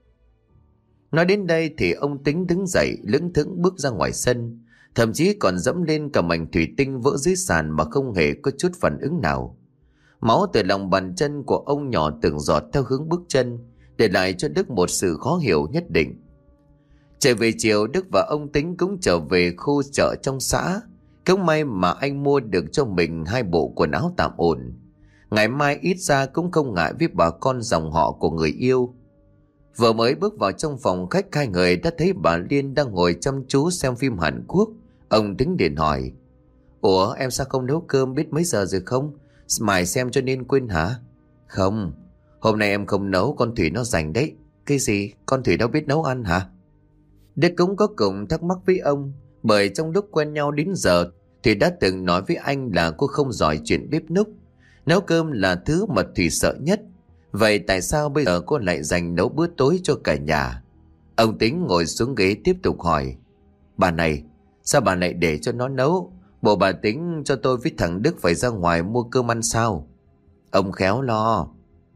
Nói đến đây thì ông Tính đứng dậy lững thững bước ra ngoài sân, thậm chí còn dẫm lên cả mảnh thủy tinh vỡ dưới sàn mà không hề có chút phản ứng nào. Máu từ lòng bàn chân của ông nhỏ từng giọt theo hướng bước chân, để lại cho Đức một sự khó hiểu nhất định. Trở về chiều, Đức và ông Tính cũng trở về khu chợ trong xã. Cũng may mà anh mua được cho mình hai bộ quần áo tạm ổn. Ngày mai ít ra cũng không ngại với bà con dòng họ của người yêu. Vừa mới bước vào trong phòng khách, hai người đã thấy bà Liên đang ngồi chăm chú xem phim Hàn Quốc. Ông Tính điện hỏi: Ủa em sao không nấu cơm, biết mấy giờ rồi không? Mải xem cho nên quên hả? Không, hôm nay em không nấu, con Thủy nó rảnh đấy. Cái gì? Con Thủy đâu biết nấu ăn hả? Đức cũng có cùng thắc mắc với ông, bởi trong lúc quen nhau đến giờ Thủy đã từng nói với anh là cô không giỏi chuyện bếp núc. Nấu cơm là thứ mà Thủy sợ nhất. Vậy tại sao bây giờ cô lại dành nấu bữa tối cho cả nhà? Ông Tính ngồi xuống ghế tiếp tục hỏi: Bà này, sao bà lại để cho nó nấu? Bộ bà tính cho tôi với thằng Đức phải ra ngoài mua cơm ăn sao? Ông khéo lo.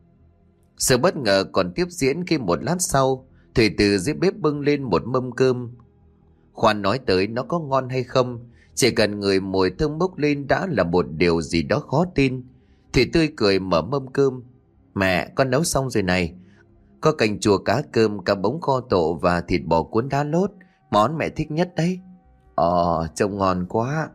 Sự bất ngờ còn tiếp diễn khi một lát sau, Thủy từ dưới bếp bưng lên một mâm cơm. Khoan nói tới nó có ngon hay không, chỉ cần người mùi thơm bốc lên đã là một điều gì đó khó tin. Thủy tươi cười mở mâm cơm: Mẹ, con nấu xong rồi này. Có canh chua cá cơm, cá bống kho tộ và thịt bò cuốn đá lốt, món mẹ thích nhất đấy. Ồ, trông ngon quá.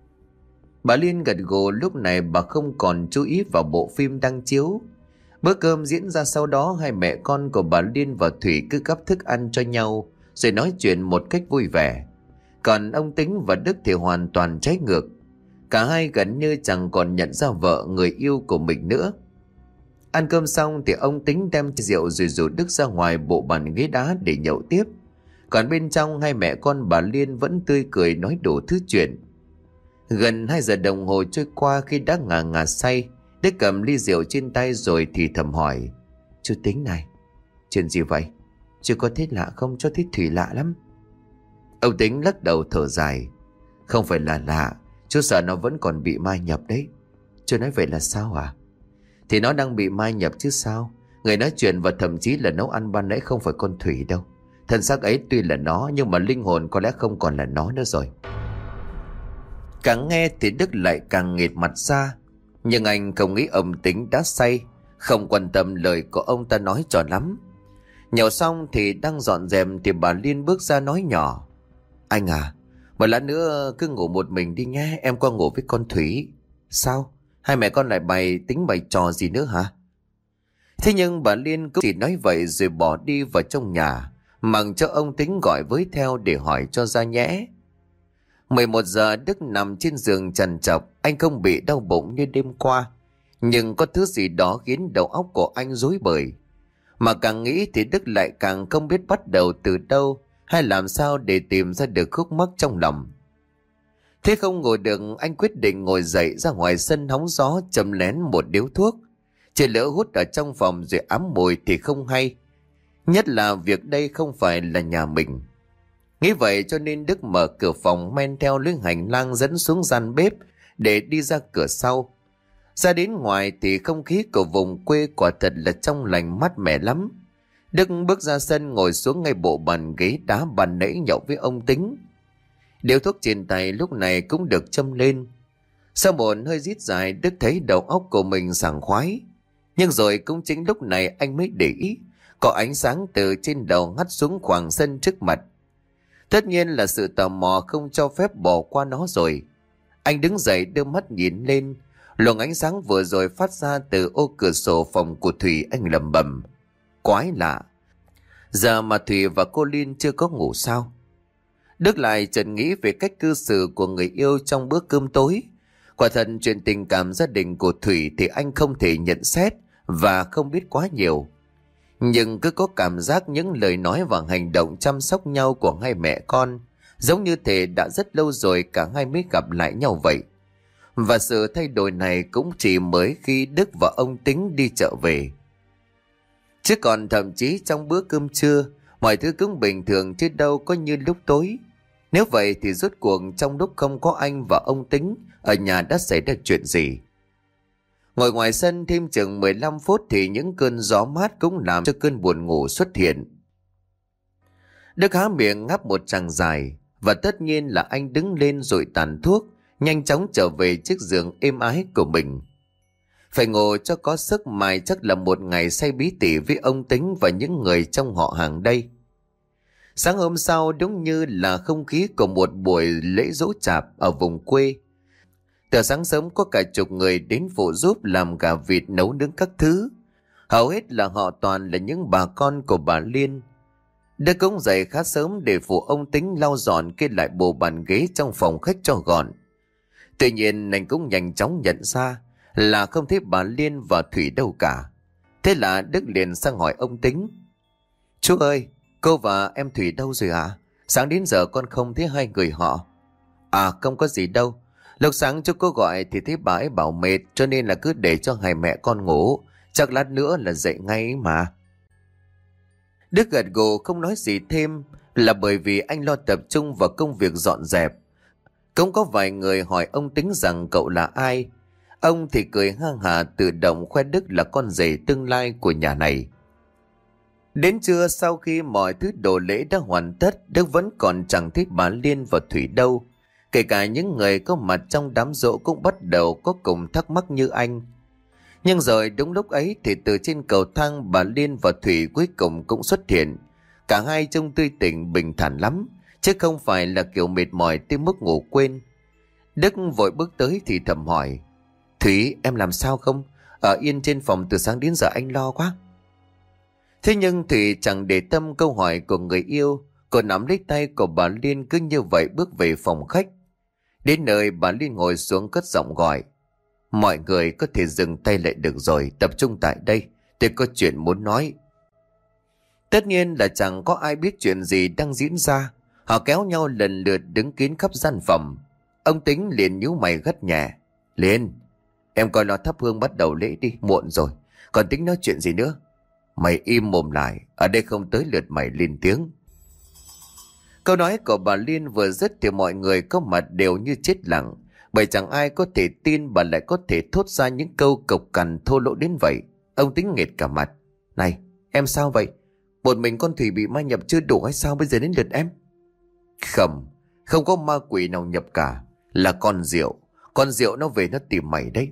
Bà Liên gật gù, lúc này bà không còn chú ý vào bộ phim đang chiếu. Bữa cơm diễn ra sau đó, hai mẹ con của bà Liên và Thủy cứ gắp thức ăn cho nhau rồi nói chuyện một cách vui vẻ. Còn ông Tính và Đức thì hoàn toàn trái ngược. Cả hai gần như chẳng còn nhận ra vợ người yêu của mình nữa. Ăn cơm xong thì ông Tính đem rượu rồi rủ Đức ra ngoài bộ bàn ghế đá để nhậu tiếp. Còn bên trong, hai mẹ con bà Liên vẫn tươi cười nói đủ thứ chuyện. Gần hai giờ đồng hồ trôi qua, khi đã ngà ngà say, Đức cầm ly rượu trên tay rồi thì thầm hỏi: Chú Tính này, chuyện gì vậy? Chú có thấy lạ không? Cho thấy Thủy lạ lắm. Ông Tính lắc đầu thở dài: Không phải là lạ, chú sợ nó vẫn còn bị mai nhập đấy. Chú nói vậy là sao à? Thì nó đang bị mai nhập chứ sao. Người nói chuyện và thậm chí là nấu ăn ban nãy không phải con Thủy đâu. Thân xác ấy tuy là nó, nhưng mà linh hồn có lẽ không còn là nó nữa rồi. Càng nghe thì Đức lại càng nghệt mặt ra. Nhưng anh không nghĩ ông Tính đã say, không quan tâm lời của ông ta nói cho lắm. Nhậu xong thì đang dọn dẹp thì bà Liên bước ra nói nhỏ: Anh à, một lát nữa cứ ngủ một mình đi nhé, em qua ngủ với con Thủy. Sao? Hai mẹ con lại bày tính bày trò gì nữa hả? Thế nhưng bà Liên cũng chỉ nói vậy rồi bỏ đi vào trong nhà, mặc cho ông Tính gọi với theo để hỏi cho ra nhẽ. mười một giờ Đức nằm trên giường trằn trọc. Anh không bị đau bụng như đêm qua, nhưng có thứ gì đó khiến đầu óc của anh rối bời. Mà càng nghĩ thì Đức lại càng không biết bắt đầu từ đâu hay làm sao để tìm ra được khúc mắc trong lòng. Thế không ngồi được, anh quyết định ngồi dậy ra ngoài sân hóng gió, châm lén một điếu thuốc. Chỉ lỡ hút ở trong phòng rồi ám mùi thì không hay. Nhất là việc đây không phải là nhà mình. Nghĩ vậy cho nên Đức mở cửa phòng, men theo lối hành lang dẫn xuống gian bếp để đi ra cửa sau. Ra đến ngoài thì không khí của vùng quê quả thật là trong lành mát mẻ lắm. Đức bước ra sân ngồi xuống ngay bộ bàn ghế đá bàn nãy nhậu với ông Tính. Điếu thuốc trên tay lúc này cũng được châm lên. Sau một hơi rít dài, Đức thấy đầu óc của mình sảng khoái. Nhưng rồi cũng chính lúc này anh mới để ý có ánh sáng từ trên đầu hắt xuống khoảng sân trước mặt. Tất nhiên là sự tò mò không cho phép bỏ qua nó rồi. Anh đứng dậy đưa mắt nhìn lên. Luồng ánh sáng vừa rồi phát ra từ ô cửa sổ phòng của Thủy. Anh lẩm bẩm: quái lạ, giờ mà Thủy và cô Liên chưa có ngủ sao? Đức lại chợt nghĩ về cách cư xử của người yêu trong bữa cơm tối. Quả thật chuyện tình cảm gia đình của Thủy thì anh không thể nhận xét và không biết quá nhiều. Nhưng cứ có cảm giác những lời nói và hành động chăm sóc nhau của hai mẹ con giống như thể đã rất lâu rồi cả hai mới gặp lại nhau vậy. Và sự thay đổi này cũng chỉ mới khi Đức và ông Tính đi chợ về. Chứ còn thậm chí trong bữa cơm trưa, mọi thứ cũng bình thường chứ đâu có như lúc tối. Nếu vậy thì rốt cuộc trong lúc không có anh và ông Tính, ở nhà đã xảy ra chuyện gì? Ngồi ngoài sân thêm chừng mười lăm phút thì những cơn gió mát cũng làm cho cơn buồn ngủ xuất hiện. Đức há miệng ngáp một tràng dài, và tất nhiên là anh đứng lên rồi tàn thuốc, nhanh chóng trở về chiếc giường êm ái của mình. Phải ngủ cho có sức mai chắc là một ngày say bí tỉ với ông Tính và những người trong họ hàng đây. Sáng hôm sau đúng như là không khí của một buổi lễ giỗ chạp ở vùng quê. Từ sáng sớm có cả chục người đến phụ giúp làm gà vịt nấu nướng các thứ. Hầu hết là họ toàn là những bà con của bà Liên. Đức cũng dậy khá sớm để phụ ông Tính lau dọn kê lại bộ bàn ghế trong phòng khách cho gọn. Tuy nhiên anh cũng nhanh chóng nhận ra là không thấy bà Liên và Thủy đâu cả. Thế là Đức liền sang hỏi ông Tính: chú ơi, cô và em Thủy đâu rồi ạ? À? Sáng đến giờ con không thấy hai người họ. À không có gì đâu. Lúc sáng chú cô gọi thì thấy bà ấy bảo mệt, cho nên là cứ để cho hai mẹ con ngủ. Chắc lát nữa là dậy ngay mà. Đức gật gù không nói gì thêm, là bởi vì anh lo tập trung vào công việc dọn dẹp. Cũng có vài người hỏi ông Tính rằng cậu là ai. Ông thì cười ha hả tự động khoe Đức là con rể tương lai của nhà này. Đến trưa sau khi mọi thứ đồ lễ đã hoàn tất, Đức vẫn còn chẳng thấy bà Liên và Thủy đâu. Kể cả những người có mặt trong đám giỗ cũng bắt đầu có cùng thắc mắc như anh. Nhưng rồi đúng lúc ấy thì từ trên cầu thang bà Liên và Thủy cuối cùng cũng xuất hiện. Cả hai trông tươi tỉnh bình thản lắm, chứ không phải là kiểu mệt mỏi tới mức ngủ quên. Đức vội bước tới thì thầm hỏi: Thủy, em làm sao không? Ở yên trên phòng từ sáng đến giờ anh lo quá. Thế nhưng Thủy chẳng để tâm câu hỏi của người yêu. Cô nắm lấy tay của bà Liên cứ như vậy bước về phòng khách. Đến nơi bà Liên ngồi xuống cất giọng gọi: mọi người có thể dừng tay lại được rồi, tập trung tại đây, tôi có chuyện muốn nói. Tất nhiên là chẳng có ai biết chuyện gì đang diễn ra. Họ kéo nhau lần lượt đứng kín khắp gian phòng. Ông Tính liền nhíu mày gắt nhẹ: Liên, em coi lo thắp hương bắt đầu lễ đi, muộn rồi. Còn Tính nói chuyện gì nữa? Mày im mồm lại, ở đây không tới lượt mày lên tiếng. Câu nói của bà Liên vừa dứt thì mọi người có mặt đều như chết lặng, bởi chẳng ai có thể tin bà lại có thể thốt ra những câu cộc cằn thô lỗ đến vậy. Ông Tính nghệt cả mặt: này, em sao vậy? Một mình con Thủy bị ma nhập chưa đủ hay sao bây giờ đến lượt em? Không, không có ma quỷ nào nhập cả. Là con Diệu. Con Diệu nó về nó tìm mày đấy.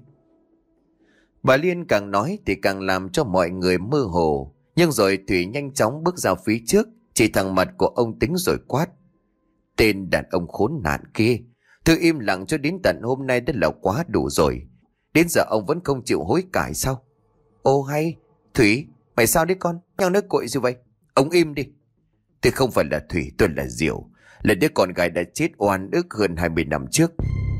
Bà Liên càng nói thì càng làm cho mọi người mơ hồ. Nhưng rồi Thủy nhanh chóng bước ra phía trước, chỉ thẳng mặt của ông Tính rồi quát: tên đàn ông khốn nạn kia, thư im lặng cho đến tận hôm nay đã là quá đủ rồi. Đến giờ ông vẫn không chịu hối cải sao? Ô hay, Thủy, mày sao đấy con? Nhau nói cội gì vậy? Ông im đi. Tôi không phải là Thủy, tôi là Diệu, là đứa con gái đã chết oan ức hơn hai mươi năm trước.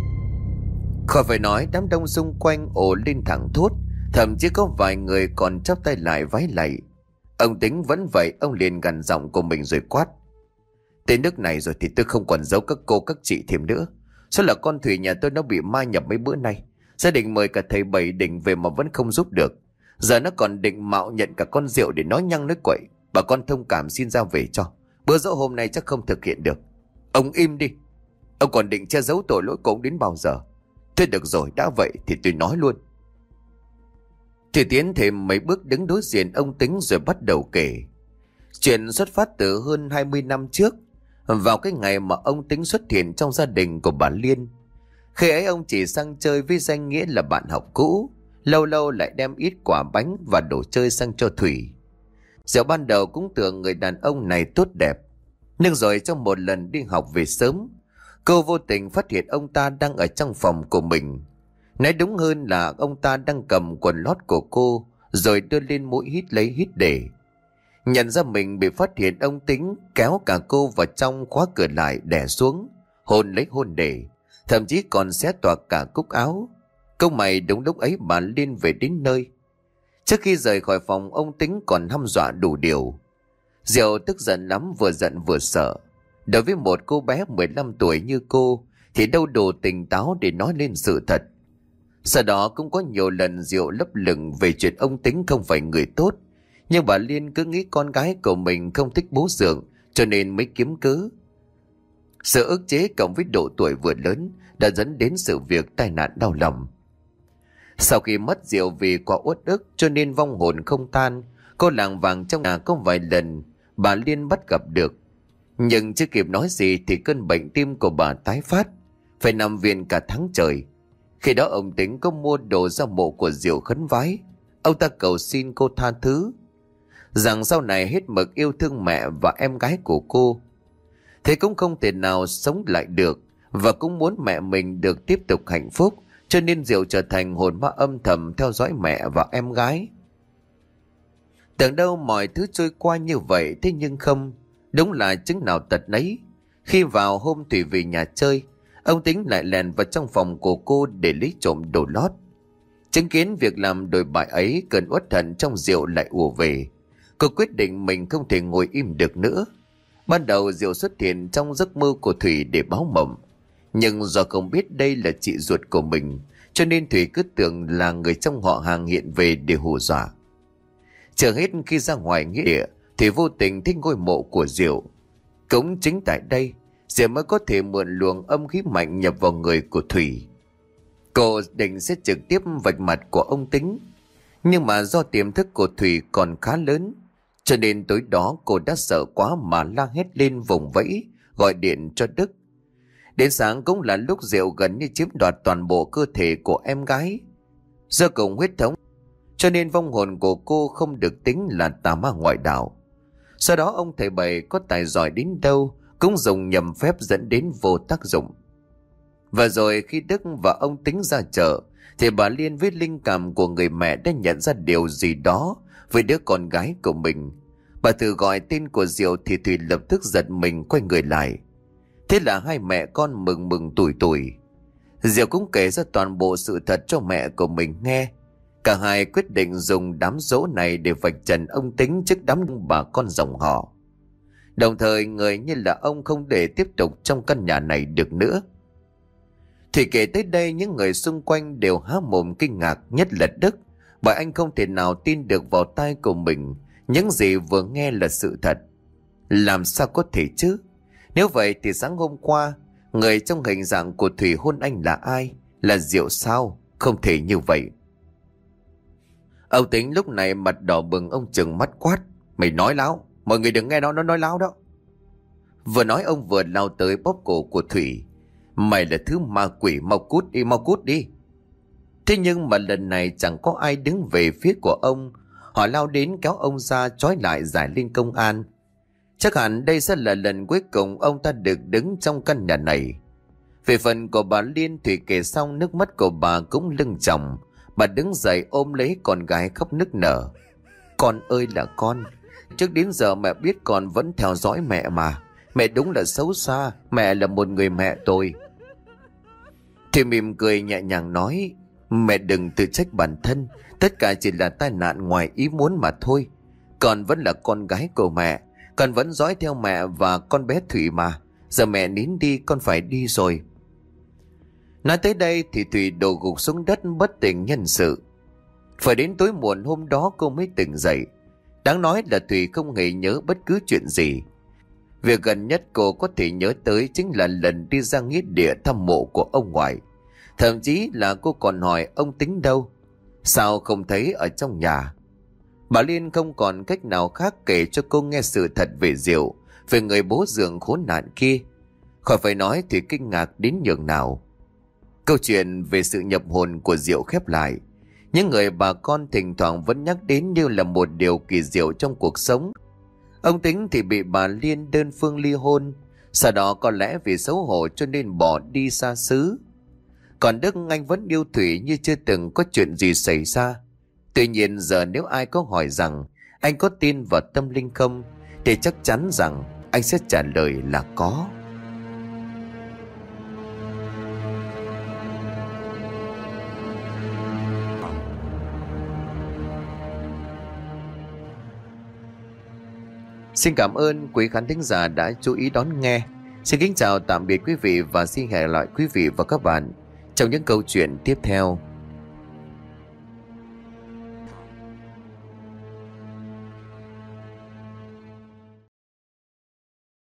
Khỏi phải nói, đám đông xung quanh ồ lên thẳng thốt, thậm chí có vài người còn chắp tay lại vái lạy. Ông Tính vẫn vậy, ông liền gằn giọng của mình rồi quát: tới nước này rồi thì tôi không còn giấu các cô các chị thêm nữa. Sao là con Thủy nhà tôi nó bị ma nhập mấy bữa nay, gia đình mời cả thầy Bảy Đỉnh về mà vẫn không giúp được. Giờ nó còn định mạo nhận cả con Diệu để nói nhăng nói quậy. Bà con thông cảm xin ra về cho, bữa dỗ hôm nay chắc không thực hiện được. Ông im đi. Ông còn định che giấu tội lỗi của ông đến bao giờ? Thôi được rồi, đã vậy thì tôi nói luôn. Thì tiến thêm mấy bước đứng đối diện ông Tính rồi bắt đầu kể. Chuyện xuất phát từ hơn hai mươi năm trước, vào cái ngày mà ông Tính xuất hiện trong gia đình của bà Liên. Khi ấy ông chỉ sang chơi với danh nghĩa là bạn học cũ, lâu lâu lại đem ít quả bánh và đồ chơi sang cho Thủy. Diệu ban đầu cũng tưởng người đàn ông này tốt đẹp, nhưng rồi trong một lần đi học về sớm, cô vô tình phát hiện ông ta đang ở trong phòng của mình. Nói đúng hơn là ông ta đang cầm quần lót của cô rồi đưa lên mũi hít lấy hít để. Nhận ra mình bị phát hiện, ông Tính kéo cả cô vào trong, khóa cửa lại, đè xuống, hôn lấy hôn để, thậm chí còn xé toạc cả cúc áo. Câu mày đúng lúc ấy bà Liên về đến nơi. Trước khi rời khỏi phòng, ông Tính còn hăm dọa đủ điều. Diệu tức giận lắm, vừa giận vừa sợ. Đối với một cô bé mười lăm tuổi như cô thì đâu đủ tỉnh táo để nói lên sự thật. Sau đó cũng có nhiều lần Diệu lấp lửng về chuyện ông Tính không phải người tốt, nhưng bà Liên cứ nghĩ con gái của mình không thích bố Dượng, cho nên mới kiếm cớ. Sự ức chế cộng với độ tuổi vừa lớn đã dẫn đến sự việc tai nạn đau lòng. Sau khi mất Diệu vì quá uất ức cho nên vong hồn không tan, cô lảng vảng trong nhà có vài lần bà Liên bắt gặp được. Nhưng chưa kịp nói gì thì cơn bệnh tim của bà tái phát, phải nằm viện cả tháng trời. Khi đó ông Tính có mua đồ ra mộ của Diệu khấn vái. Ông ta cầu xin cô tha thứ, rằng sau này hết mực yêu thương mẹ và em gái của cô. Thế cũng không thể nào sống lại được, và cũng muốn mẹ mình được tiếp tục hạnh phúc, cho nên Diệu trở thành hồn ma âm thầm theo dõi mẹ và em gái. Tưởng đâu mọi thứ trôi qua như vậy, thế nhưng không, đúng là chứng nào tật nấy. Khi vào hôm Thủy về nhà chơi, ông Tính lại lèn vào trong phòng của cô để lấy trộm đồ lót. Chứng kiến việc làm đồi bại ấy, cơn uất hận trong Diệu lại ùa về. Cô quyết định mình không thể ngồi im được nữa. Ban đầu Diệu xuất hiện trong giấc mơ của Thủy để báo mộng, nhưng do không biết đây là chị ruột của mình, cho nên Thủy cứ tưởng là người trong họ hàng hiện về để hù dọa. Chờ hết khi ra ngoài nghĩa địa thì vô tình thích ngôi mộ của Diệu. Cũng chính tại đây, Diệu mới có thể mượn luồng âm khí mạnh nhập vào người của Thủy. Cô định sẽ trực tiếp vạch mặt của ông Tính, nhưng mà do tiềm thức của Thủy còn khá lớn, cho nên tối đó cô đã sợ quá mà la hét lên vùng vẫy, gọi điện cho Đức. Đến sáng cũng là lúc Diệu gần như chiếm đoạt toàn bộ cơ thể của em gái. Do cùng huyết thống, cho nên vong hồn của cô không được tính là tà ma ngoại đạo. Sau đó ông thầy Bảy có tài giỏi đến đâu cũng dùng nhầm phép dẫn đến vô tác dụng. Và rồi khi Đức và ông Tính ra chợ, thì bà Liên với linh cảm của người mẹ đã nhận ra điều gì đó với đứa con gái của mình. Bà thử gọi tên của Diệu thì Thủy lập tức giật mình quay người lại. Thế là hai mẹ con mừng mừng tủi tủi. Diệu cũng kể ra toàn bộ sự thật cho mẹ của mình nghe. Cả hai quyết định dùng đám dỗ này để vạch trần ông Tính trước đám bà con dòng họ. Đồng thời người như là ông không để tiếp tục trong căn nhà này được nữa. Thì kể tới đây, những người xung quanh đều há mồm kinh ngạc, nhất là Đức, bởi anh không thể nào tin được vào tai của mình những gì vừa nghe là sự thật. Làm sao có thể chứ? Nếu vậy thì sáng hôm qua, người trong hình dạng của Thủy hôn anh là ai? Là Diệu sao? Không thể như vậy. Ông Tính lúc này mặt đỏ bừng, ông trừng mắt quát: Mày nói láo, mọi người đừng nghe nó, nó nói láo đó. Vừa nói ông vừa lao tới bóp cổ của Thủy. Mày là thứ ma quỷ, mau cút đi, mau cút đi. Thế nhưng mà lần này chẳng có ai đứng về phía của ông. Họ lao đến kéo ông ra trói lại giải lên công an. Chắc hẳn đây sẽ là lần cuối cùng ông ta được đứng trong căn nhà này. Về phần của bà Liên, Thủy kể xong nước mắt của bà cũng lưng tròng. Bà đứng dậy ôm lấy con gái khóc nức nở. Con ơi là con, trước đến giờ mẹ biết con vẫn theo dõi mẹ mà. Mẹ đúng là xấu xa, mẹ là một người mẹ tôi. Thì mỉm cười nhẹ nhàng nói: Mẹ đừng tự trách bản thân, tất cả chỉ là tai nạn ngoài ý muốn mà thôi. Con vẫn là con gái của mẹ, con vẫn dõi theo mẹ và con bé Thủy mà. Giờ mẹ nín đi, con phải đi rồi. Nói tới đây thì Thủy đổ gục xuống đất bất tỉnh nhân sự. Phải đến tối muộn hôm đó cô mới tỉnh dậy. Đáng nói là Thủy không hề nhớ bất cứ chuyện gì. Việc gần nhất cô có thể nhớ tới chính là lần đi ra nghĩa địa thăm mộ của ông ngoại. Thậm chí là cô còn hỏi ông Tính đâu, sao không thấy ở trong nhà. Bà Liên không còn cách nào khác kể cho cô nghe sự thật về Diệu, về người bố dượng khốn nạn kia. Khỏi phải nói thì kinh ngạc đến nhường nào. Câu chuyện về sự nhập hồn của Diệu khép lại. Những người bà con thỉnh thoảng vẫn nhắc đến như là một điều kỳ diệu trong cuộc sống. Ông Tính thì bị bà Liên đơn phương ly hôn, sau đó có lẽ vì xấu hổ cho nên bỏ đi xa xứ. Còn Đức, anh vẫn yêu Thủy như chưa từng có chuyện gì xảy ra. Tuy nhiên giờ nếu ai có hỏi rằng anh có tin vào tâm linh không, thì chắc chắn rằng anh sẽ trả lời là có. Xin cảm ơn quý khán thính giả đã chú ý đón nghe. Xin kính chào tạm biệt quý vị và xin hẹn lại quý vị và các bạn trong những câu chuyện tiếp theo.